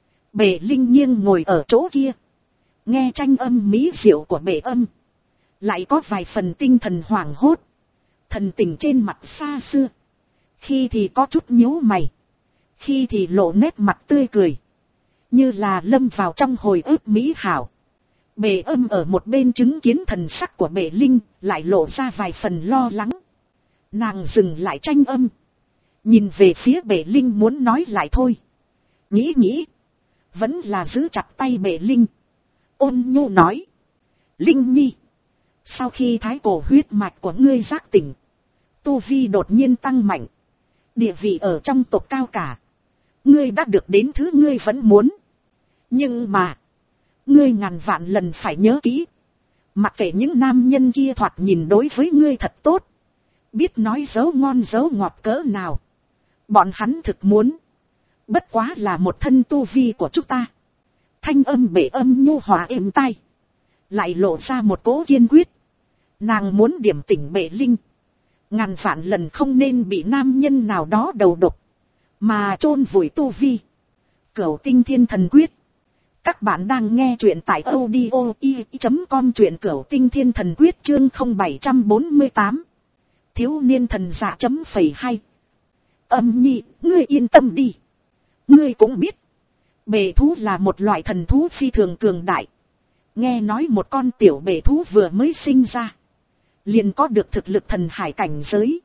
Bệ Linh nghiêng ngồi ở chỗ kia, nghe tranh âm mỹ diệu của Bệ Âm, lại có vài phần tinh thần hoảng hốt, thần tình trên mặt xa xưa, khi thì có chút nhíu mày, khi thì lộ nét mặt tươi cười, như là lâm vào trong hồi ức mỹ hảo. Bệ Âm ở một bên chứng kiến thần sắc của Bệ Linh, lại lộ ra vài phần lo lắng. Nàng dừng lại tranh âm, nhìn về phía Bệ Linh muốn nói lại thôi. Nghĩ nghĩ, vẫn là giữ chặt tay Bệ Linh, ôn nhu nói: Linh nhi, sau khi thái cổ huyết mạch của ngươi giác tỉnh, tu vi đột nhiên tăng mạnh, địa vị ở trong tộc cao cả, ngươi đã được đến thứ ngươi vẫn muốn. Nhưng mà, ngươi ngàn vạn lần phải nhớ kỹ, mặc kệ những nam nhân kia thoạt nhìn đối với ngươi thật tốt, biết nói dấu ngon dấu ngọt cỡ nào, bọn hắn thực muốn bất quá là một thân tu vi của chúng ta. Thanh âm Bệ Âm nhu hòa êm tai, lại lộ ra một cố kiên quyết. Nàng muốn điểm tỉnh Bệ Linh, ngàn vạn lần không nên bị nam nhân nào đó đầu độc, mà chôn vùi tu vi. Cửu Tinh Thiên Thần Quyết. Các bạn đang nghe truyện tại audio i chấm com, truyện Cửu Tinh Thiên Thần Quyết chương không bảy bốn tám. Thiếu niên thần dạ chấm phẩy hai. Âm nhi, ngươi yên tâm đi. Ngươi cũng biết, bệ thú là một loại thần thú phi thường cường đại. Nghe nói một con tiểu bệ thú vừa mới sinh ra, liền có được thực lực thần hải cảnh giới.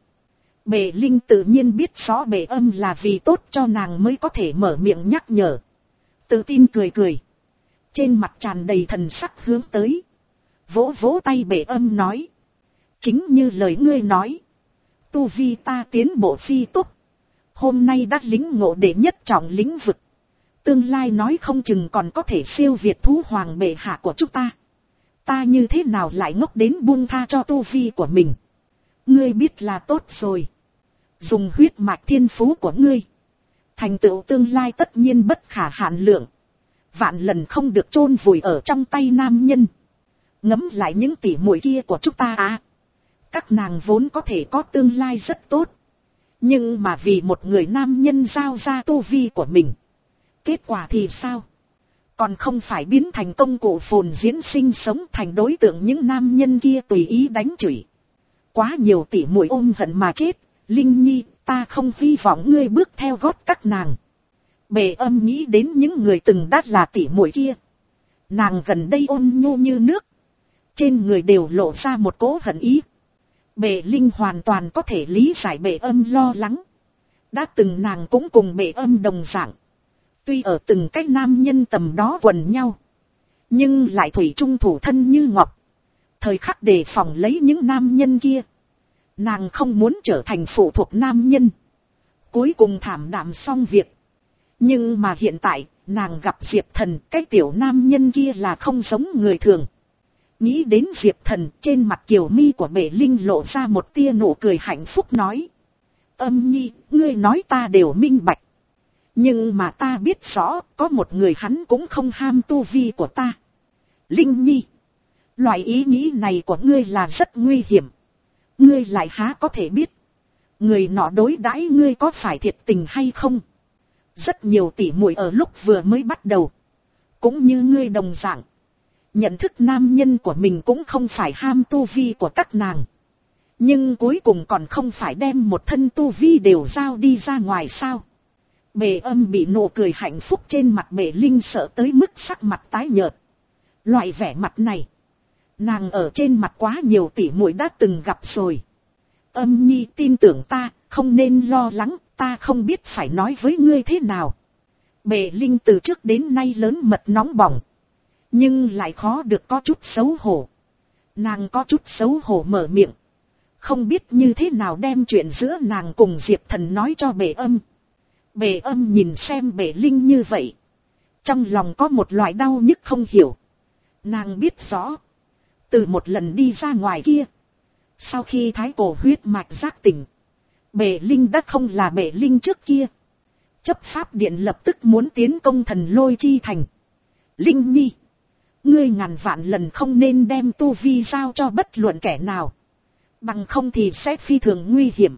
Bệ Linh tự nhiên biết rõ Bệ Âm là vì tốt cho nàng mới có thể mở miệng nhắc nhở. Tự tin cười cười, trên mặt tràn đầy thần sắc hướng tới, vỗ vỗ tay Bệ Âm nói: chính như lời ngươi nói, tu vi ta tiến bộ phi tốc, hôm nay đã lĩnh ngộ đệ nhất trọng lĩnh vực, tương lai nói không chừng còn có thể siêu việt thú hoàng bệ hạ của chúng ta. Ta như thế nào lại ngốc đến buông tha cho tu vi của mình? Ngươi biết là tốt rồi. Dùng huyết mạch thiên phú của ngươi, thành tựu tương lai tất nhiên bất khả hạn lượng, vạn lần không được chôn vùi ở trong tay nam nhân. Ngẫm lại những tỷ muội kia của chúng ta à, các nàng vốn có thể có tương lai rất tốt, nhưng mà vì một người nam nhân giao ra tu vi của mình, kết quả thì sao? Còn không phải biến thành công cụ phồn diễn sinh sống thành đối tượng những nam nhân kia tùy ý đánh chửi. Quá nhiều tỷ muội ôm hận mà chết. Linh nhi, ta không hy vọng ngươi bước theo gót các nàng. Bệ Âm nghĩ đến những người từng đắt là tỷ muội kia. Nàng gần đây ôn nhu như nước, trên người đều lộ ra một cỗ hận ý. Bệ Linh hoàn toàn có thể lý giải Bệ Âm lo lắng. Đã từng nàng cũng cùng Bệ Âm đồng dạng, tuy ở từng cách nam nhân tầm đó quần nhau, nhưng lại thủy chung thủ thân như ngọc, thời khắc đề phòng lấy những nam nhân kia. Nàng không muốn trở thành phụ thuộc nam nhân, cuối cùng thảm đạm xong việc. Nhưng mà hiện tại, nàng gặp Diệp Thần, cái tiểu nam nhân kia là không giống người thường. Nghĩ đến Diệp Thần, trên mặt kiều mi của Bệ Linh lộ ra một tia nụ cười hạnh phúc nói: Âm nhi, ngươi nói ta đều minh bạch. Nhưng mà ta biết rõ, có một người hắn cũng không ham tu vi của ta. Linh nhi, loại ý nghĩ này của ngươi là rất nguy hiểm. Ngươi lại há có thể biết, người nọ đối đãi ngươi có phải thiệt tình hay không? Rất nhiều tỷ muội ở lúc vừa mới bắt đầu, Cũng như ngươi đồng dạng. Nhận thức nam nhân của mình cũng không phải ham tu vi của các nàng. Nhưng cuối cùng còn không phải đem một thân tu vi đều giao đi ra ngoài sao. Bệ Âm bị nụ cười hạnh phúc trên mặt Bệ Linh sợ tới mức sắc mặt tái nhợt. Loại vẻ mặt này, nàng ở trên mặt quá nhiều tỷ muội đã từng gặp rồi. Âm nhi tin tưởng ta, không nên lo lắng, ta không biết phải nói với ngươi thế nào. Bệ Linh từ trước đến nay lớn mật nóng bỏng, nhưng lại khó được có chút xấu hổ. Nàng có chút xấu hổ mở miệng, không biết như thế nào đem chuyện giữa nàng cùng Diệp Thần nói cho Bệ Âm. Bệ Âm nhìn xem Bệ Linh như vậy, trong lòng có một loại đau nhức không hiểu. Nàng biết rõ, từ một lần đi ra ngoài kia, sau khi thái cổ huyết mạch giác tỉnh, Bệ Linh đã không là Bệ Linh trước kia. Chấp pháp điện lập tức muốn tiến công Thần Lôi Chi Thành. Linh nhi, ngươi ngàn vạn lần không nên đem tu vi giao cho bất luận kẻ nào, bằng không thì sẽ phi thường nguy hiểm.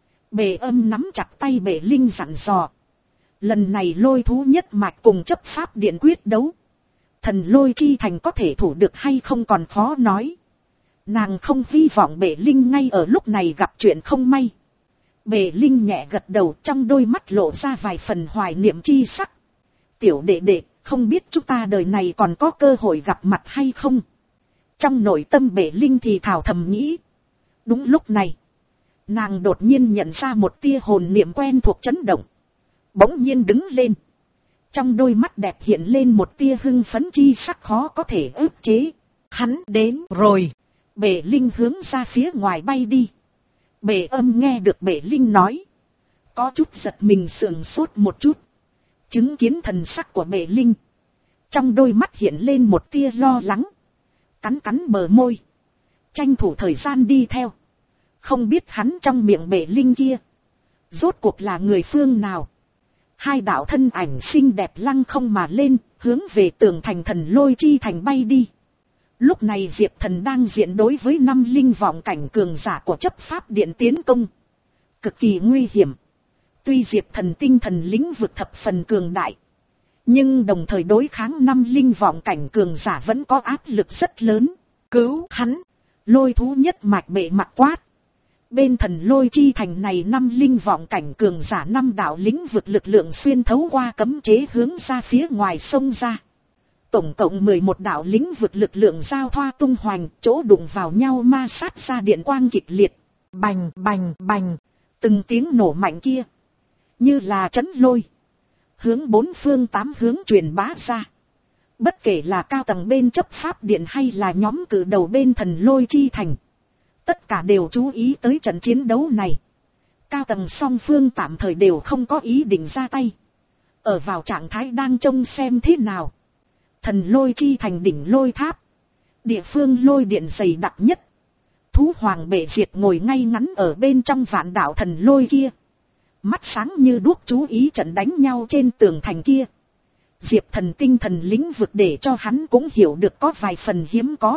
Bệ Âm nắm chặt tay Bệ Linh dặn dò. Lần này lôi thú nhất mạch cùng chấp pháp điện quyết đấu, Thần Lôi Chi Thành có thể thủ được hay không còn khó nói. Nàng không hy vọng Bệ Linh ngay ở lúc này gặp chuyện không may. Bệ Linh nhẹ gật đầu, trong đôi mắt lộ ra vài phần hoài niệm chi sắc. Tiểu đệ đệ, không biết chúng ta đời này còn có cơ hội gặp mặt hay không? Trong nội tâm Bệ Linh thì thào thầm nghĩ. Đúng lúc này, nàng đột nhiên nhận ra một tia hồn niệm quen thuộc chấn động. Bỗng nhiên đứng lên. Trong đôi mắt đẹp hiện lên một tia hưng phấn chi sắc khó có thể ức chế. Hắn đến rồi. Bệ Linh hướng ra phía ngoài bay đi. Bệ Âm nghe được Bệ Linh nói, có chút giật mình sườn sốt một chút. Chứng kiến thần sắc của Bệ Linh, trong đôi mắt hiện lên một tia lo lắng. Cắn cắn bờ môi, tranh thủ thời gian đi theo. Không biết hắn trong miệng Bệ Linh kia, rốt cuộc là người phương nào. Hai đạo thân ảnh xinh đẹp lăng không mà lên, hướng về tường thành Thần Lôi Chi Thành bay đi. Lúc này Diệp Thần đang diện đối với năm linh vọng cảnh cường giả của chấp pháp điện tiến công. Cực kỳ nguy hiểm. Tuy Diệp Thần tinh thần lĩnh vực thập phần cường đại, nhưng đồng thời đối kháng năm linh vọng cảnh cường giả vẫn có áp lực rất lớn. Cứu hắn! Lôi thú nhất mạch Bệ mặt quát. Bên Thần Lôi Chi Thành này năm linh vọng cảnh cường giả năm đạo lĩnh vực lực lượng xuyên thấu qua cấm chế hướng ra phía ngoài sông ra. Tổng cộng mười một đạo lĩnh vực lực lượng giao thoa tung hoành, chỗ đụng vào nhau ma sát ra điện quang kịch liệt. Bành bành bành, từng tiếng nổ mạnh kia, như là chấn lôi, hướng bốn phương tám hướng truyền bá ra. Bất kể là cao tầng bên chấp pháp điện hay là nhóm cử đầu bên Thần Lôi Chi Thành, tất cả đều chú ý tới trận chiến đấu này. Cao tầng song phương tạm thời đều không có ý định ra tay, ở vào trạng thái đang trông xem thế nào. Thần Lôi Chi Thành đỉnh lôi tháp, địa phương lôi điện dày đặc nhất. Thú hoàng Bệ Diệt ngồi ngay ngắn ở bên trong vạn đạo thần lôi kia, mắt sáng như đuốc chú ý trận đánh nhau trên tường thành kia. Diệp Thần tinh thần lĩnh vực để cho hắn cũng hiểu được có vài phần hiếm có.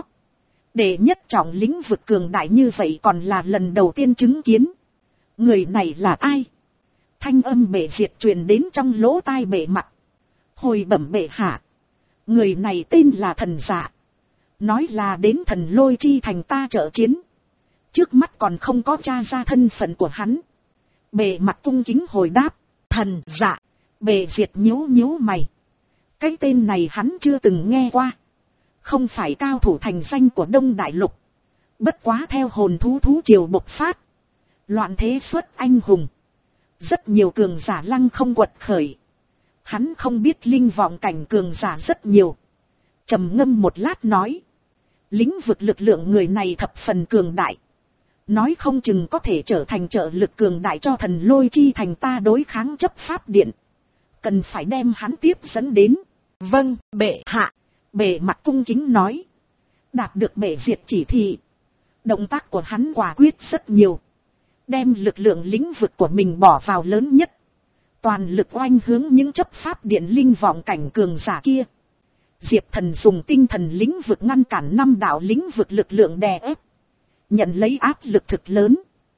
Để nhất trọng lĩnh vực cường đại như vậy còn là lần đầu tiên chứng kiến. Người này là ai? Thanh âm Bệ Diệt truyền đến trong lỗ tai Bệ Mặt. Hồi bẩm bệ hạ, người này tên là Thần Dạ, nói là đến Thần Lôi Chi Thành ta trợ chiến. Trước mắt còn không có tra ra thân phận của hắn. Bệ Mặt cung kính hồi đáp. Thần Dạ. Bệ Diệt nhíu nhíu mày. Cái tên này hắn chưa từng nghe qua. Không phải cao thủ thành danh của Đông Đại Lục. Bất quá theo hồn thú thú triều bộc phát, loạn thế xuất anh hùng, rất nhiều cường giả lăng không quật khởi. Hắn không biết linh vọng cảnh cường giả rất nhiều. Trầm ngâm một lát nói, lĩnh vực lực lượng người này thập phần cường đại, nói không chừng có thể trở thành trợ lực cường đại cho Thần Lôi Chi Thành ta đối kháng chấp pháp điện. Cần phải đem hắn tiếp dẫn đến. Vâng, bệ hạ. Bệ Mặt cung kính nói. Đạt được Bệ Diệt chỉ thị, động tác của hắn quả quyết rất nhiều. Đem lực lượng lĩnh vực của mình bỏ vào lớn nhất, toàn lực oanh hướng những chấp pháp điện linh vọng cảnh cường giả kia. Diệp Thần dùng tinh thần lĩnh vực ngăn cản năm đạo lĩnh vực lực lượng đè ép, nhận lấy áp lực thực lớn.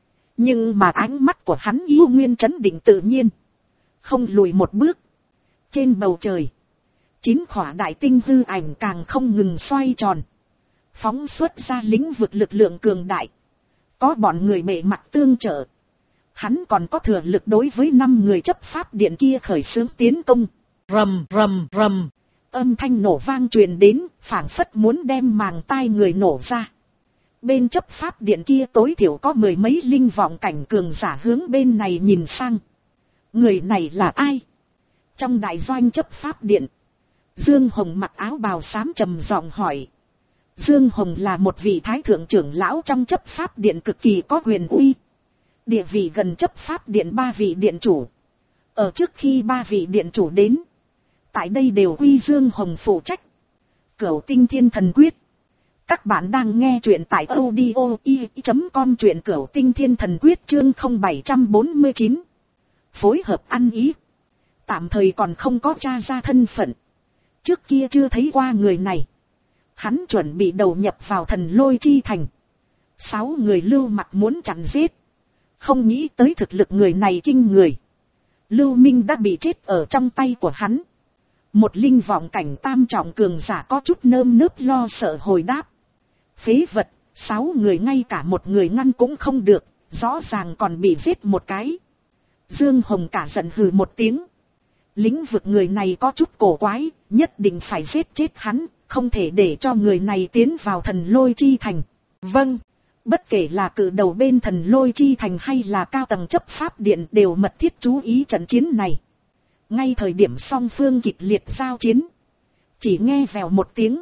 Nhưng mà ánh mắt của hắn yêu nguyên trấn định tự nhiên, không lùi một bước. Trên bầu trời, Chín khỏa đại tinh hư ảnh càng không ngừng xoay tròn. Phóng xuất ra lĩnh vực lực lượng cường đại. Có bọn người bề mặt tương trợ. Hắn còn có thừa lực đối với năm người chấp pháp điện kia khởi xướng tiến công. Rầm rầm rầm. Âm thanh nổ vang truyền đến, phảng phất muốn đem màng tai người nổ ra. Bên chấp pháp điện kia tối thiểu có mười mấy linh vọng cảnh cường giả hướng bên này nhìn sang. Người này là ai? Trong đại doanh chấp pháp điện, Dương Hồng mặc áo bào xám trầm giọng hỏi. Dương Hồng là một vị thái thượng trưởng lão trong chấp pháp điện cực kỳ có quyền uy. Địa vị gần chấp pháp điện ba vị điện chủ. Ở trước khi ba vị điện chủ đến, tại đây đều quy Dương Hồng phụ trách. Cửu Tinh Thiên Thần Quyết. Các bạn đang nghe truyện tại audio i chấm com, truyện Cửu Tinh Thiên Thần Quyết chương không bảy bốn chín. Phối hợp ăn ý. Tạm thời còn không có tra ra thân phận. Trước kia chưa thấy qua người này. Hắn chuẩn bị đầu nhập vào Thần Lôi Chi Thành. Sáu người Lưu Mặc muốn chặn giết. Không nghĩ tới thực lực người này kinh người. Lưu Minh đã bị chết ở trong tay của hắn. Một linh vọng cảnh tam trọng cường giả có chút nơm nớp lo sợ hồi đáp. Phế vật, sáu người ngay cả một người ngăn cũng không được, rõ ràng còn bị giết một cái. Dương Hồng cả giận hừ một tiếng. Lĩnh vực người này có chút cổ quái, nhất định phải giết chết hắn, không thể để cho người này tiến vào Thần Lôi Chi Thành. Vâng, bất kể là cự đầu bên Thần Lôi Chi Thành hay là cao tầng chấp pháp điện đều mật thiết chú ý trận chiến này. Ngay thời điểm song phương kịch liệt giao chiến, chỉ nghe vèo một tiếng,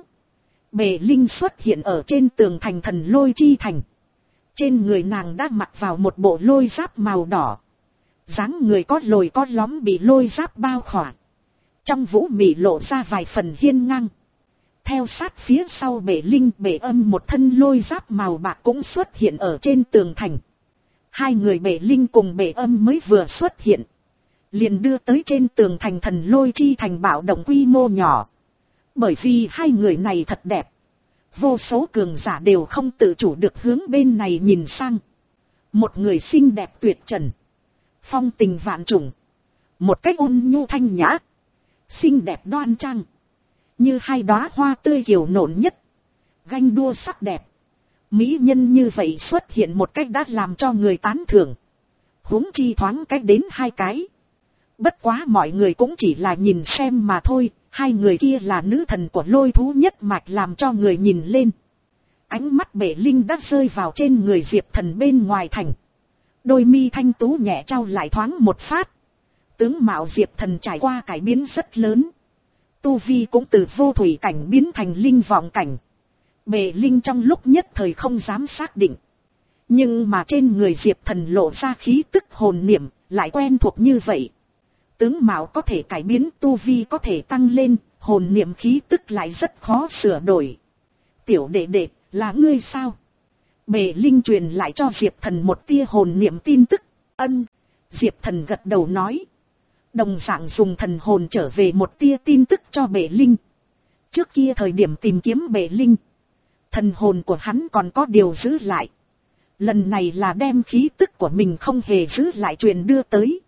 Bệ Linh xuất hiện ở trên tường thành Thần Lôi Chi Thành. Trên người nàng đã mặc vào một bộ lôi giáp màu đỏ. Dáng người có lồi có lõm bị lôi giáp bao khỏa. Trong vũ mị lộ ra vài phần hiên ngang. Theo sát phía sau Bệ Linh, Bệ Âm một thân lôi giáp màu bạc cũng xuất hiện ở trên tường thành. Hai người Bệ Linh cùng Bệ Âm mới vừa xuất hiện, liền đưa tới trên tường thành Thần Lôi Chi Thành bạo động quy mô nhỏ. Bởi vì hai người này thật đẹp, vô số cường giả đều không tự chủ được hướng bên này nhìn sang. Một người xinh đẹp tuyệt trần, phong tình vạn trùng, một cách ôn nhu thanh nhã, xinh đẹp đoan trang, như hai đóa hoa tươi kiều nộn nhất, ganh đua sắc đẹp. Mỹ nhân như vậy xuất hiện một cách đã làm cho người tán thưởng, huống chi thoáng cách đến hai cái. Bất quá mọi người cũng chỉ là nhìn xem mà thôi, hai người kia là nữ thần của lôi thú nhất mạch làm cho người nhìn lên. Ánh mắt Bệ Linh đã rơi vào trên người Diệp Thần bên ngoài thành. Đôi mi thanh tú nhẹ trao lại thoáng một phát. Tướng mạo Diệp Thần trải qua cải biến rất lớn. Tu vi cũng từ vô thủy cảnh biến thành linh vọng cảnh. Bệ Linh trong lúc nhất thời không dám xác định. Nhưng mà trên người Diệp Thần lộ ra khí tức hồn niệm, lại quen thuộc như vậy. Tướng mạo có thể cải biến, tu vi có thể tăng lên, hồn niệm khí tức lại rất khó sửa đổi. Tiểu đệ đệ, là ngươi sao? Bệ Linh truyền lại cho Diệp Thần một tia hồn niệm tin tức. Ân. Diệp Thần gật đầu nói. Đồng dạng dùng thần hồn trở về một tia tin tức cho Bệ Linh. Trước kia thời điểm tìm kiếm Bệ Linh, thần hồn của hắn còn có điều giữ lại. Lần này là đem khí tức của mình không hề giữ lại truyền đưa tới.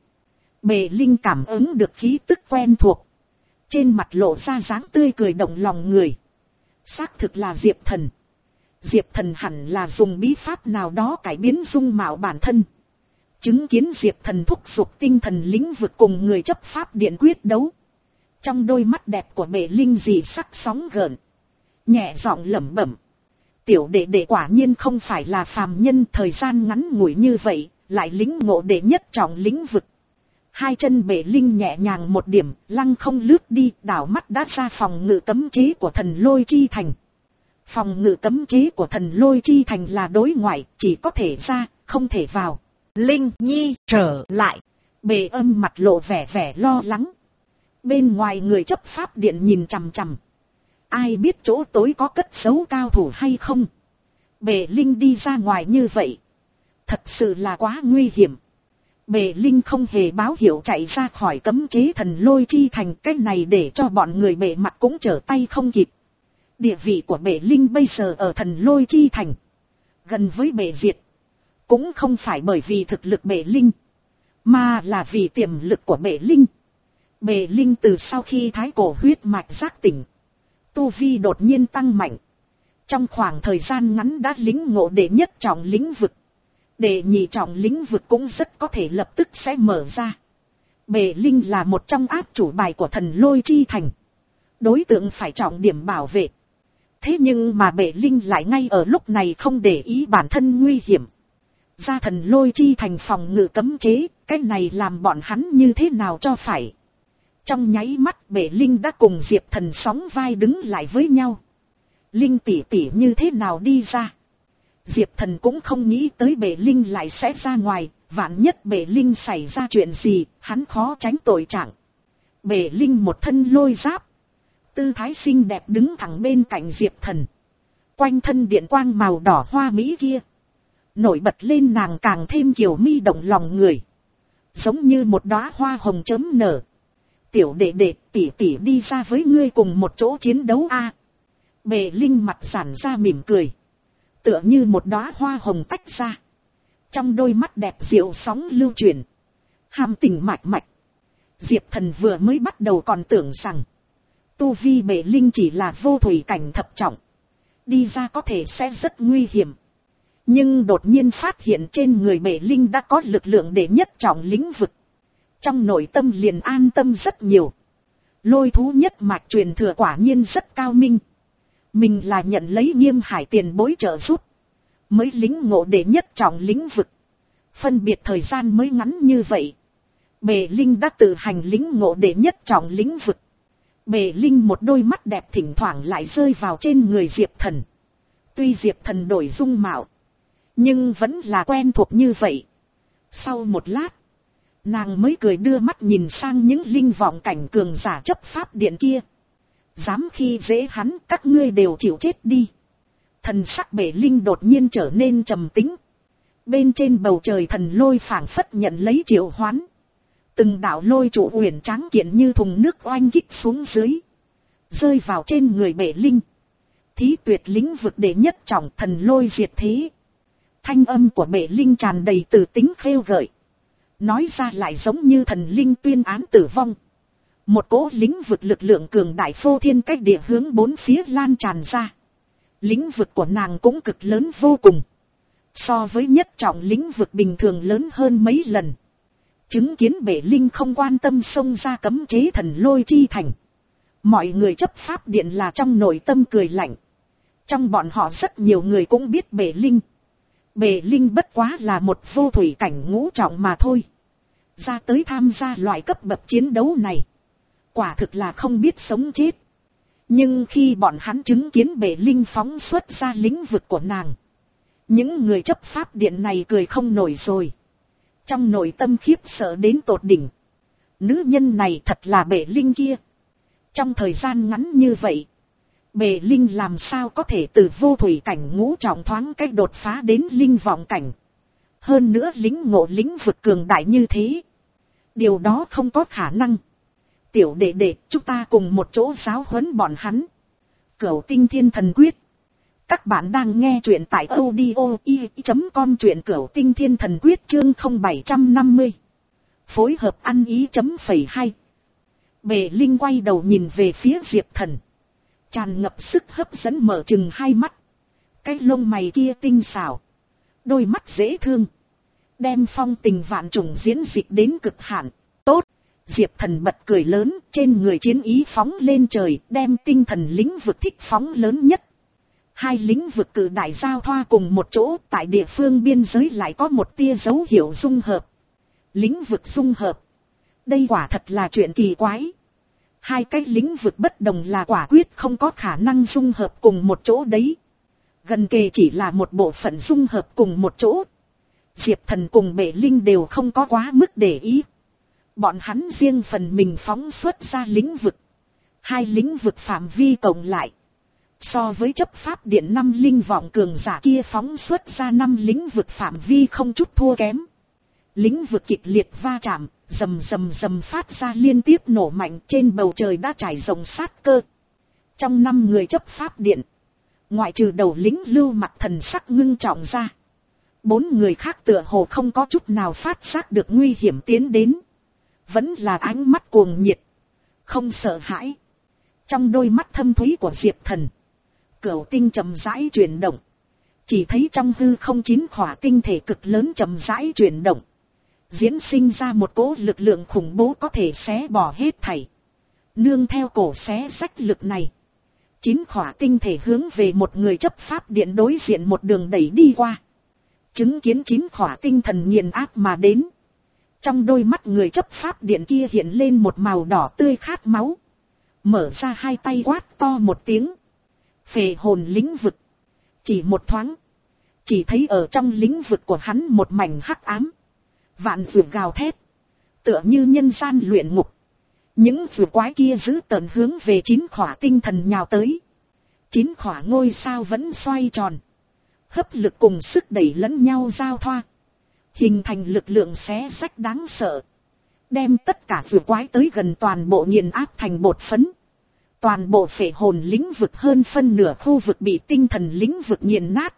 Bệ Linh cảm ứng được khí tức quen thuộc, trên mặt lộ ra dáng tươi cười động lòng người. Xác thực là Diệp Thần. Diệp Thần hẳn là dùng bí pháp nào đó cải biến dung mạo bản thân. Chứng kiến Diệp Thần thúc giục tinh thần lĩnh vực cùng người chấp pháp điện quyết đấu, trong đôi mắt đẹp của Bệ Linh dị sắc sóng gợn, nhẹ giọng lẩm bẩm. Tiểu đệ đệ quả nhiên không phải là phàm nhân, thời gian ngắn ngủi như vậy lại lĩnh ngộ đệ nhất trọng lĩnh vực. Hai chân Bệ Linh nhẹ nhàng một điểm, lăng không lướt đi, đảo mắt đã ra phòng ngự cấm chế của Thần Lôi Chi Thành. Phòng ngự cấm chế của Thần Lôi Chi Thành là đối ngoại, chỉ có thể ra, không thể vào. Linh Nhi trở lại. Bệ Âm mặt lộ vẻ vẻ lo lắng. Bên ngoài người chấp pháp điện nhìn chằm chằm. Ai biết chỗ tối có cất giấu cao thủ hay không? Bệ Linh đi ra ngoài như vậy, thật sự là quá nguy hiểm. Bệ Linh không hề báo hiệu chạy ra khỏi cấm chế Thần Lôi Chi Thành, cái này để cho bọn người Bệ mặt cũng trở tay không kịp. Địa vị của Bệ Linh bây giờ ở Thần Lôi Chi Thành, gần với Bệ Diệt, cũng không phải bởi vì thực lực Bệ Linh, mà là vì tiềm lực của Bệ Linh. Bệ Linh từ sau khi thái cổ huyết mạch giác tỉnh, tu vi đột nhiên tăng mạnh. Trong khoảng thời gian ngắn đã lĩnh ngộ đệ nhất trọng lĩnh vực. Đệ nhị trọng lĩnh vực cũng rất có thể lập tức sẽ mở ra. Bệ Linh là một trong áp chủ bài của thần lôi chi thành. Đối tượng phải trọng điểm bảo vệ. Thế nhưng mà Bệ Linh lại ngay ở lúc này không để ý bản thân nguy hiểm. Ra thần lôi chi thành phòng ngự cấm chế, cái này làm bọn hắn như thế nào cho phải. Trong nháy mắt Bệ Linh đã cùng Diệp Thần sóng vai đứng lại với nhau. Linh tỷ tỷ như thế nào đi ra. Diệp Thần cũng không nghĩ tới Bệ Linh lại sẽ ra ngoài, vạn nhất Bệ Linh xảy ra chuyện gì, hắn khó tránh tội trạng. Bệ Linh một thân lôi giáp, tư thái xinh đẹp đứng thẳng bên cạnh Diệp Thần. Quanh thân điện quang màu đỏ hoa mỹ kia, nổi bật lên nàng càng thêm kiều mi động lòng người. Giống như một đóa hoa hồng chớm nở. Tiểu đệ đệ, tỷ tỷ đi ra với ngươi cùng một chỗ chiến đấu a. À. Bệ Linh mặt giãn ra mỉm cười. Tựa như một đóa hoa hồng tách ra. Trong đôi mắt đẹp diệu sóng lưu chuyển. Hàm tình mạch mạch. Diệp Thần vừa mới bắt đầu còn tưởng rằng tu vi Bệ Linh chỉ là vô thủy cảnh thập trọng. Đi ra có thể sẽ rất nguy hiểm. Nhưng đột nhiên phát hiện trên người Bệ Linh đã có lực lượng đệ nhất trọng lĩnh vực. Trong nội tâm liền an tâm rất nhiều. Lôi thú nhất mạch truyền thừa quả nhiên rất cao minh. Mình là nhận lấy Nghiêm Hải tiền bối trợ giúp, mới lĩnh ngộ đệ nhất trọng lĩnh vực. Phân biệt thời gian mới ngắn như vậy. Bệ Linh đã tự hành lĩnh ngộ đệ nhất trọng lĩnh vực. Bệ Linh một đôi mắt đẹp thỉnh thoảng lại rơi vào trên người Diệp Thần. Tuy Diệp Thần đổi dung mạo, nhưng vẫn là quen thuộc như vậy. Sau một lát, nàng mới cười đưa mắt nhìn sang những linh vọng cảnh cường giả chấp pháp điện kia. Dám khi dễ hắn, các ngươi đều chịu chết đi. Thần sắc Bệ Linh đột nhiên trở nên trầm tĩnh. Bên trên bầu trời thần lôi phảng phất nhận lấy triệu hoán. Từng đạo lôi trụ uyển tráng kiện như thùng nước oanh kích xuống dưới, rơi vào trên người Bệ Linh. Thí tuyệt lĩnh vực đệ nhất trọng thần lôi diệt thế. Thanh âm của Bệ Linh tràn đầy từ tính khêu gợi. Nói ra lại giống như thần linh tuyên án tử vong. Một cỗ lĩnh vực lực lượng cường đại phô thiên cách địa hướng bốn phía lan tràn ra. Lĩnh vực của nàng cũng cực lớn vô cùng. So với nhất trọng lĩnh vực bình thường lớn hơn mấy lần. Chứng kiến Bệ Linh không quan tâm xông ra cấm chế thần lôi chi thành. Mọi người chấp pháp điện là trong nội tâm cười lạnh. Trong bọn họ rất nhiều người cũng biết Bệ Linh. Bệ Linh bất quá là một vô thủy cảnh ngũ trọng mà thôi. Ra tới tham gia loại cấp bậc chiến đấu này, quả thực là không biết sống chết. Nhưng khi bọn hắn chứng kiến Bệ Linh phóng xuất ra lĩnh vực của nàng, những người chấp pháp điện này cười không nổi rồi. Trong nội tâm khiếp sợ đến tột đỉnh. Nữ nhân này thật là Bệ Linh kia. Trong thời gian ngắn như vậy, Bệ Linh làm sao có thể từ vô thủy cảnh ngũ trọng thoáng cách đột phá đến linh vọng cảnh. Hơn nữa lĩnh ngộ lĩnh vực cường đại như thế. Điều đó không có khả năng. Tiểu đệ đệ, chúng ta cùng một chỗ giáo huấn bọn hắn. Cửu Tinh Thiên Thần Quyết. Các bạn đang nghe truyện tại audio i chấm com, truyện Cửu Tinh Thiên Thần Quyết chương không bảy năm mươi. Phối hợp ăn ý chấm phẩy hai. Bệ Linh quay đầu nhìn về phía Diệp Thần. Tràn ngập sức hấp dẫn mở chừng hai mắt. Cái lông mày kia tinh xảo. Đôi mắt dễ thương. Đem phong tình vạn trùng diễn dịch đến cực hạn. Tốt. Diệp Thần bật cười lớn, trên người chiến ý phóng lên trời, đem tinh thần lĩnh vực thích phóng lớn nhất. Hai lĩnh vực cử đại giao thoa cùng một chỗ, tại địa phương biên giới lại có một tia dấu hiệu dung hợp. Lĩnh vực dung hợp. Đây quả thật là chuyện kỳ quái. Hai cái lĩnh vực bất đồng là quả quyết không có khả năng dung hợp cùng một chỗ đấy. Gần kề chỉ là một bộ phận dung hợp cùng một chỗ. Diệp Thần cùng Bệ Linh đều không có quá mức để ý. Bọn hắn riêng phần mình phóng xuất ra lĩnh vực. Hai lĩnh vực phạm vi cộng lại, so với chấp pháp điện năm linh vọng cường giả kia phóng xuất ra năm lĩnh vực phạm vi không chút thua kém. Lĩnh vực kịch liệt va chạm, rầm rầm rầm phát ra liên tiếp nổ mạnh, trên bầu trời đã trải rộng sát cơ. Trong năm người chấp pháp điện, ngoại trừ đầu lĩnh Lưu mặt thần sắc ngưng trọng ra, bốn người khác tựa hồ không có chút nào phát giác được nguy hiểm tiến đến. Vẫn là ánh mắt cuồng nhiệt, không sợ hãi. Trong đôi mắt thâm thúy của Diệp Thần, cửu tinh chậm rãi chuyển động. Chỉ thấy trong hư không chín khỏa tinh thể cực lớn chậm rãi chuyển động, diễn sinh ra một cỗ lực lượng khủng bố có thể xé bỏ hết thảy. Nương theo cổ xé rách lực này, chín khỏa tinh thể hướng về một người chấp pháp điện đối diện một đường đẩy đi qua. Chứng kiến chín khỏa tinh thần nghiền áp mà đến, trong đôi mắt người chấp pháp điện kia hiện lên một màu đỏ tươi khát máu, mở ra hai tay quát to một tiếng, phệ hồn lĩnh vực. Chỉ một thoáng, chỉ thấy ở trong lĩnh vực của hắn một mảnh hắc ám, vạn dược gào thét, tựa như nhân gian luyện ngục. Những dược quái kia giữ tợn hướng về chín khỏa tinh thần nhào tới. Chín khỏa ngôi sao vẫn xoay tròn, hấp lực cùng sức đẩy lẫn nhau giao thoa, hình thành lực lượng xé rách đáng sợ, đem tất cả dược quái tới gần toàn bộ nghiền áp thành bột phấn. Toàn bộ phệ hồn lĩnh vực hơn phân nửa khu vực bị tinh thần lĩnh vực nghiền nát.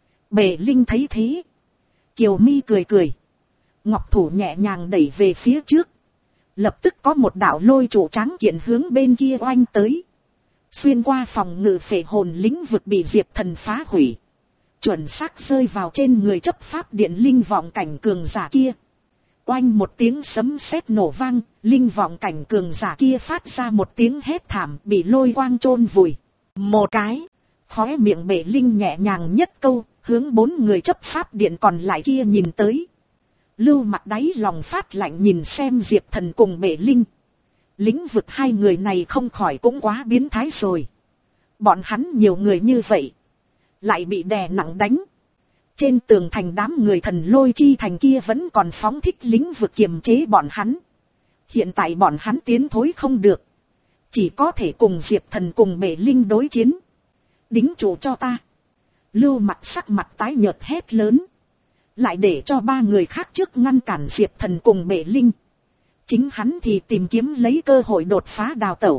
Bệ Linh thấy thế, kiều mi cười cười, ngọc thủ nhẹ nhàng đẩy về phía trước, lập tức có một đạo lôi trụ tráng kiện hướng bên kia oanh tới, xuyên qua phòng ngự phệ hồn lĩnh vực bị Diệp Thần phá hủy, chuẩn xác rơi vào trên người chấp pháp điện linh vọng cảnh cường giả kia. Oanh một tiếng sấm sét nổ vang, linh vọng cảnh cường giả kia phát ra một tiếng hét thảm, bị lôi quang chôn vùi. Một cái, khóe miệng Bệ Linh nhẹ nhàng nhất câu, hướng bốn người chấp pháp điện còn lại kia nhìn tới. Lưu Mặc đáy lòng phát lạnh nhìn xem Diệp Thần cùng Bệ Linh. Lĩnh vực hai người này không khỏi cũng quá biến thái rồi. Bọn hắn nhiều người như vậy, lại bị đè nặng đánh. Trên tường thành đám người thần lôi chi thành kia vẫn còn phóng thích lĩnh vực kiềm chế bọn hắn. Hiện tại bọn hắn tiến thối không được, chỉ có thể cùng Diệp Thần cùng Bệ Linh đối chiến. Đính trụ cho ta. Lưu Mặc sắc mặt tái nhợt hét lớn, lại để cho ba người khác trước ngăn cản Diệp Thần cùng Bệ Linh. Chính hắn thì tìm kiếm lấy cơ hội đột phá đào tẩu.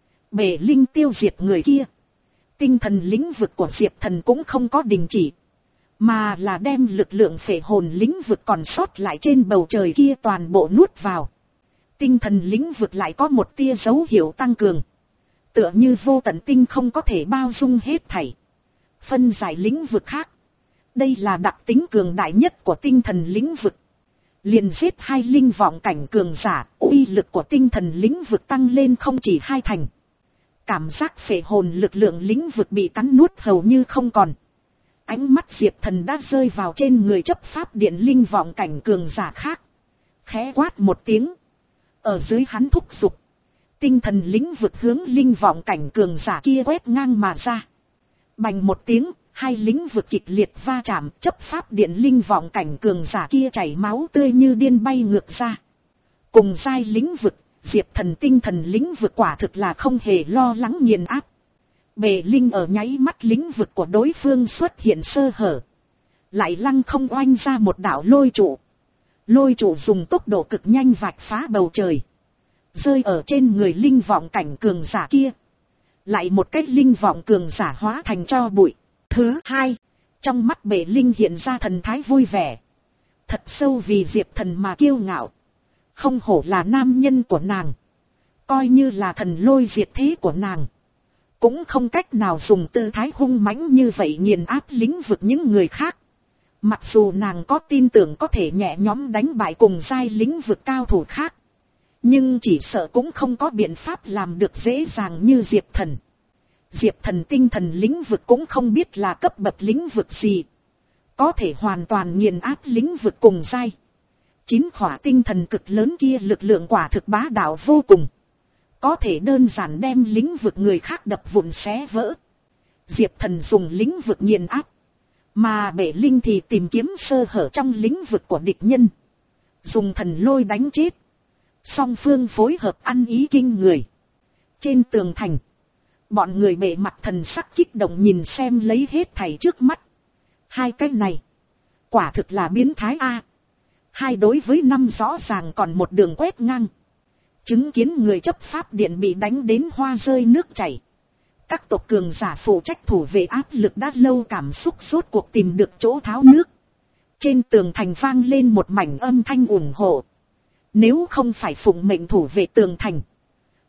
Bệ Linh tiêu diệt người kia, tinh thần lĩnh vực của Diệp Thần cũng không có đình chỉ, mà là đem lực lượng phệ hồn lĩnh vực còn sót lại trên bầu trời kia toàn bộ nuốt vào. Tinh thần lĩnh vực lại có một tia dấu hiệu tăng cường, tựa như vô tận tinh không có thể bao dung hết thảy, phân giải lĩnh vực khác. Đây là đặc tính cường đại nhất của tinh thần lĩnh vực. Liền giết hai linh vọng cảnh cường giả, uy lực của tinh thần lĩnh vực tăng lên không chỉ hai thành. Cảm giác phệ hồn lực lượng lĩnh vực bị cắn nuốt hầu như không còn. Ánh mắt Diệp Thần đã rơi vào trên người chấp pháp điện linh vọng cảnh cường giả khác. Khẽ quát một tiếng, ở dưới hắn thúc giục, tinh thần lĩnh vực hướng linh vọng cảnh cường giả kia quét ngang mà ra. Bành một tiếng, hai lĩnh vực kịch liệt va chạm, chấp pháp điện linh vọng cảnh cường giả kia chảy máu tươi như điên bay ngược ra. Cùng giai lĩnh vực, Diệp Thần tinh thần lĩnh vực quả thực là không hề lo lắng nghiền áp. Bệ Linh ở nháy mắt lĩnh vực của đối phương xuất hiện sơ hở, lại lăng không oanh ra một đạo lôi trụ. Lôi trụ dùng tốc độ cực nhanh vạch phá bầu trời, rơi ở trên người linh vọng cảnh cường giả kia. Lại một cách linh vọng cường giả hóa thành tro bụi. Thứ hai, trong mắt Bệ Linh hiện ra thần thái vui vẻ, thật sâu vì Diệp Thần mà kiêu ngạo. Không hổ là nam nhân của nàng, coi như là thần lôi diệt thế của nàng, cũng không cách nào dùng tư thái hung mãnh như vậy nghiền áp lĩnh vực những người khác. Mặc dù nàng có tin tưởng có thể nhẹ nhõm đánh bại cùng giai lĩnh vực cao thủ khác, nhưng chỉ sợ cũng không có biện pháp làm được dễ dàng như Diệp Thần. Diệp Thần tinh thần lĩnh vực cũng không biết là cấp bậc lĩnh vực gì, có thể hoàn toàn nghiền áp lĩnh vực cùng giai. Chín khỏa tinh thần cực lớn kia lực lượng quả thực bá đạo vô cùng, có thể đơn giản đem lĩnh vực người khác đập vụn xé vỡ. Diệp Thần dùng lĩnh vực nghiền áp, mà Bệ Linh thì tìm kiếm sơ hở trong lĩnh vực của địch nhân, dùng thần lôi đánh chết. Song phương phối hợp ăn ý kinh người. Trên tường thành, bọn người bệ mặt thần sắc kích động nhìn xem lấy hết thảy trước mắt. Hai cái này, quả thực là biến thái a. Hai đối với năm rõ ràng còn một đường quét ngang. Chứng kiến người chấp pháp điện bị đánh đến hoa rơi nước chảy. Các tộc cường giả phụ trách thủ vệ áp lực đã lâu cảm xúc rốt cuộc tìm được chỗ tháo nước. Trên tường thành vang lên một mảnh âm thanh ủng hộ. Nếu không phải phụng mệnh thủ vệ tường thành,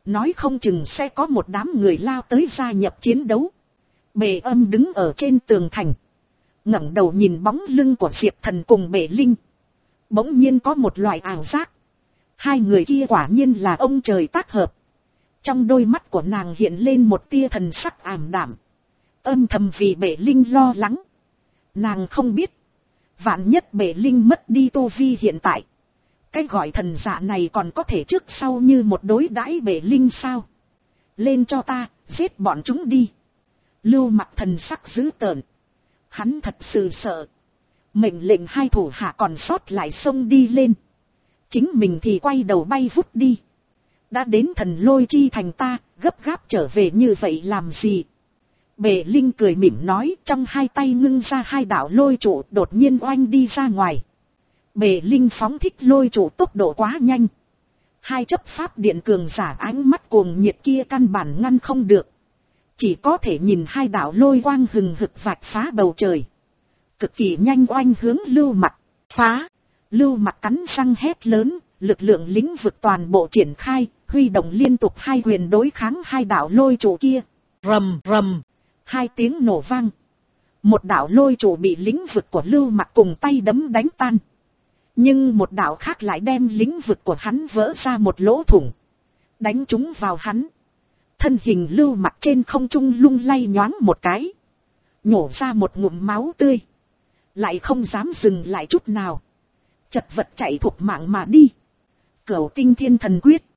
nói không chừng sẽ có một đám người lao tới gia nhập chiến đấu. Bệ Âm đứng ở trên tường thành, ngẩng đầu nhìn bóng lưng của Diệp Thần cùng Bệ Linh, bỗng nhiên có một loại ảo giác, hai người kia quả nhiên là ông trời tác hợp. Trong đôi mắt của nàng hiện lên một tia thần sắc ảm đạm, âm thầm vì Bệ Linh lo lắng. Nàng không biết, vạn nhất Bệ Linh mất đi tu vi hiện tại, cái gọi thần dạ này còn có thể trước sau như một đối đãi Bệ Linh sao? Lên cho ta, giết bọn chúng đi. Lưu Mặc thần sắc dữ tợn, hắn thật sự sợ. Mệnh lệnh hai thủ hạ còn sót lại xông đi lên, chính mình thì quay đầu bay vút đi. Đã đến Thần Lôi chi thành, ta gấp gáp trở về như vậy làm gì? Bệ Linh cười mỉm nói, trong hai tay ngưng ra hai đạo lôi trụ đột nhiên oanh đi ra ngoài. Bệ Linh phóng thích lôi trụ tốc độ quá nhanh, hai chấp pháp điện cường giả ánh mắt cuồng nhiệt kia căn bản ngăn không được, chỉ có thể nhìn hai đạo lôi quang hừng hực vạch phá bầu trời, cực kỳ nhanh oanh hướng Lưu Mặc. Phá! Lưu Mặc cắn răng hét lớn, lực lượng lĩnh vực toàn bộ triển khai, huy động liên tục hai quyền đối kháng hai đạo lôi trụ kia. Rầm rầm, hai tiếng nổ vang, một đạo lôi trụ bị lĩnh vực của Lưu Mặc cùng tay đấm đánh tan, nhưng một đạo khác lại đem lĩnh vực của hắn vỡ ra một lỗ thủng, đánh trúng vào hắn. Thân hình Lưu Mặc trên không trung lung lay nhoáng một cái, nhổ ra một ngụm máu tươi, lại không dám dừng lại chút nào, chật vật chạy thục mạng mà đi. Cửu Tinh Thiên Thần Quyết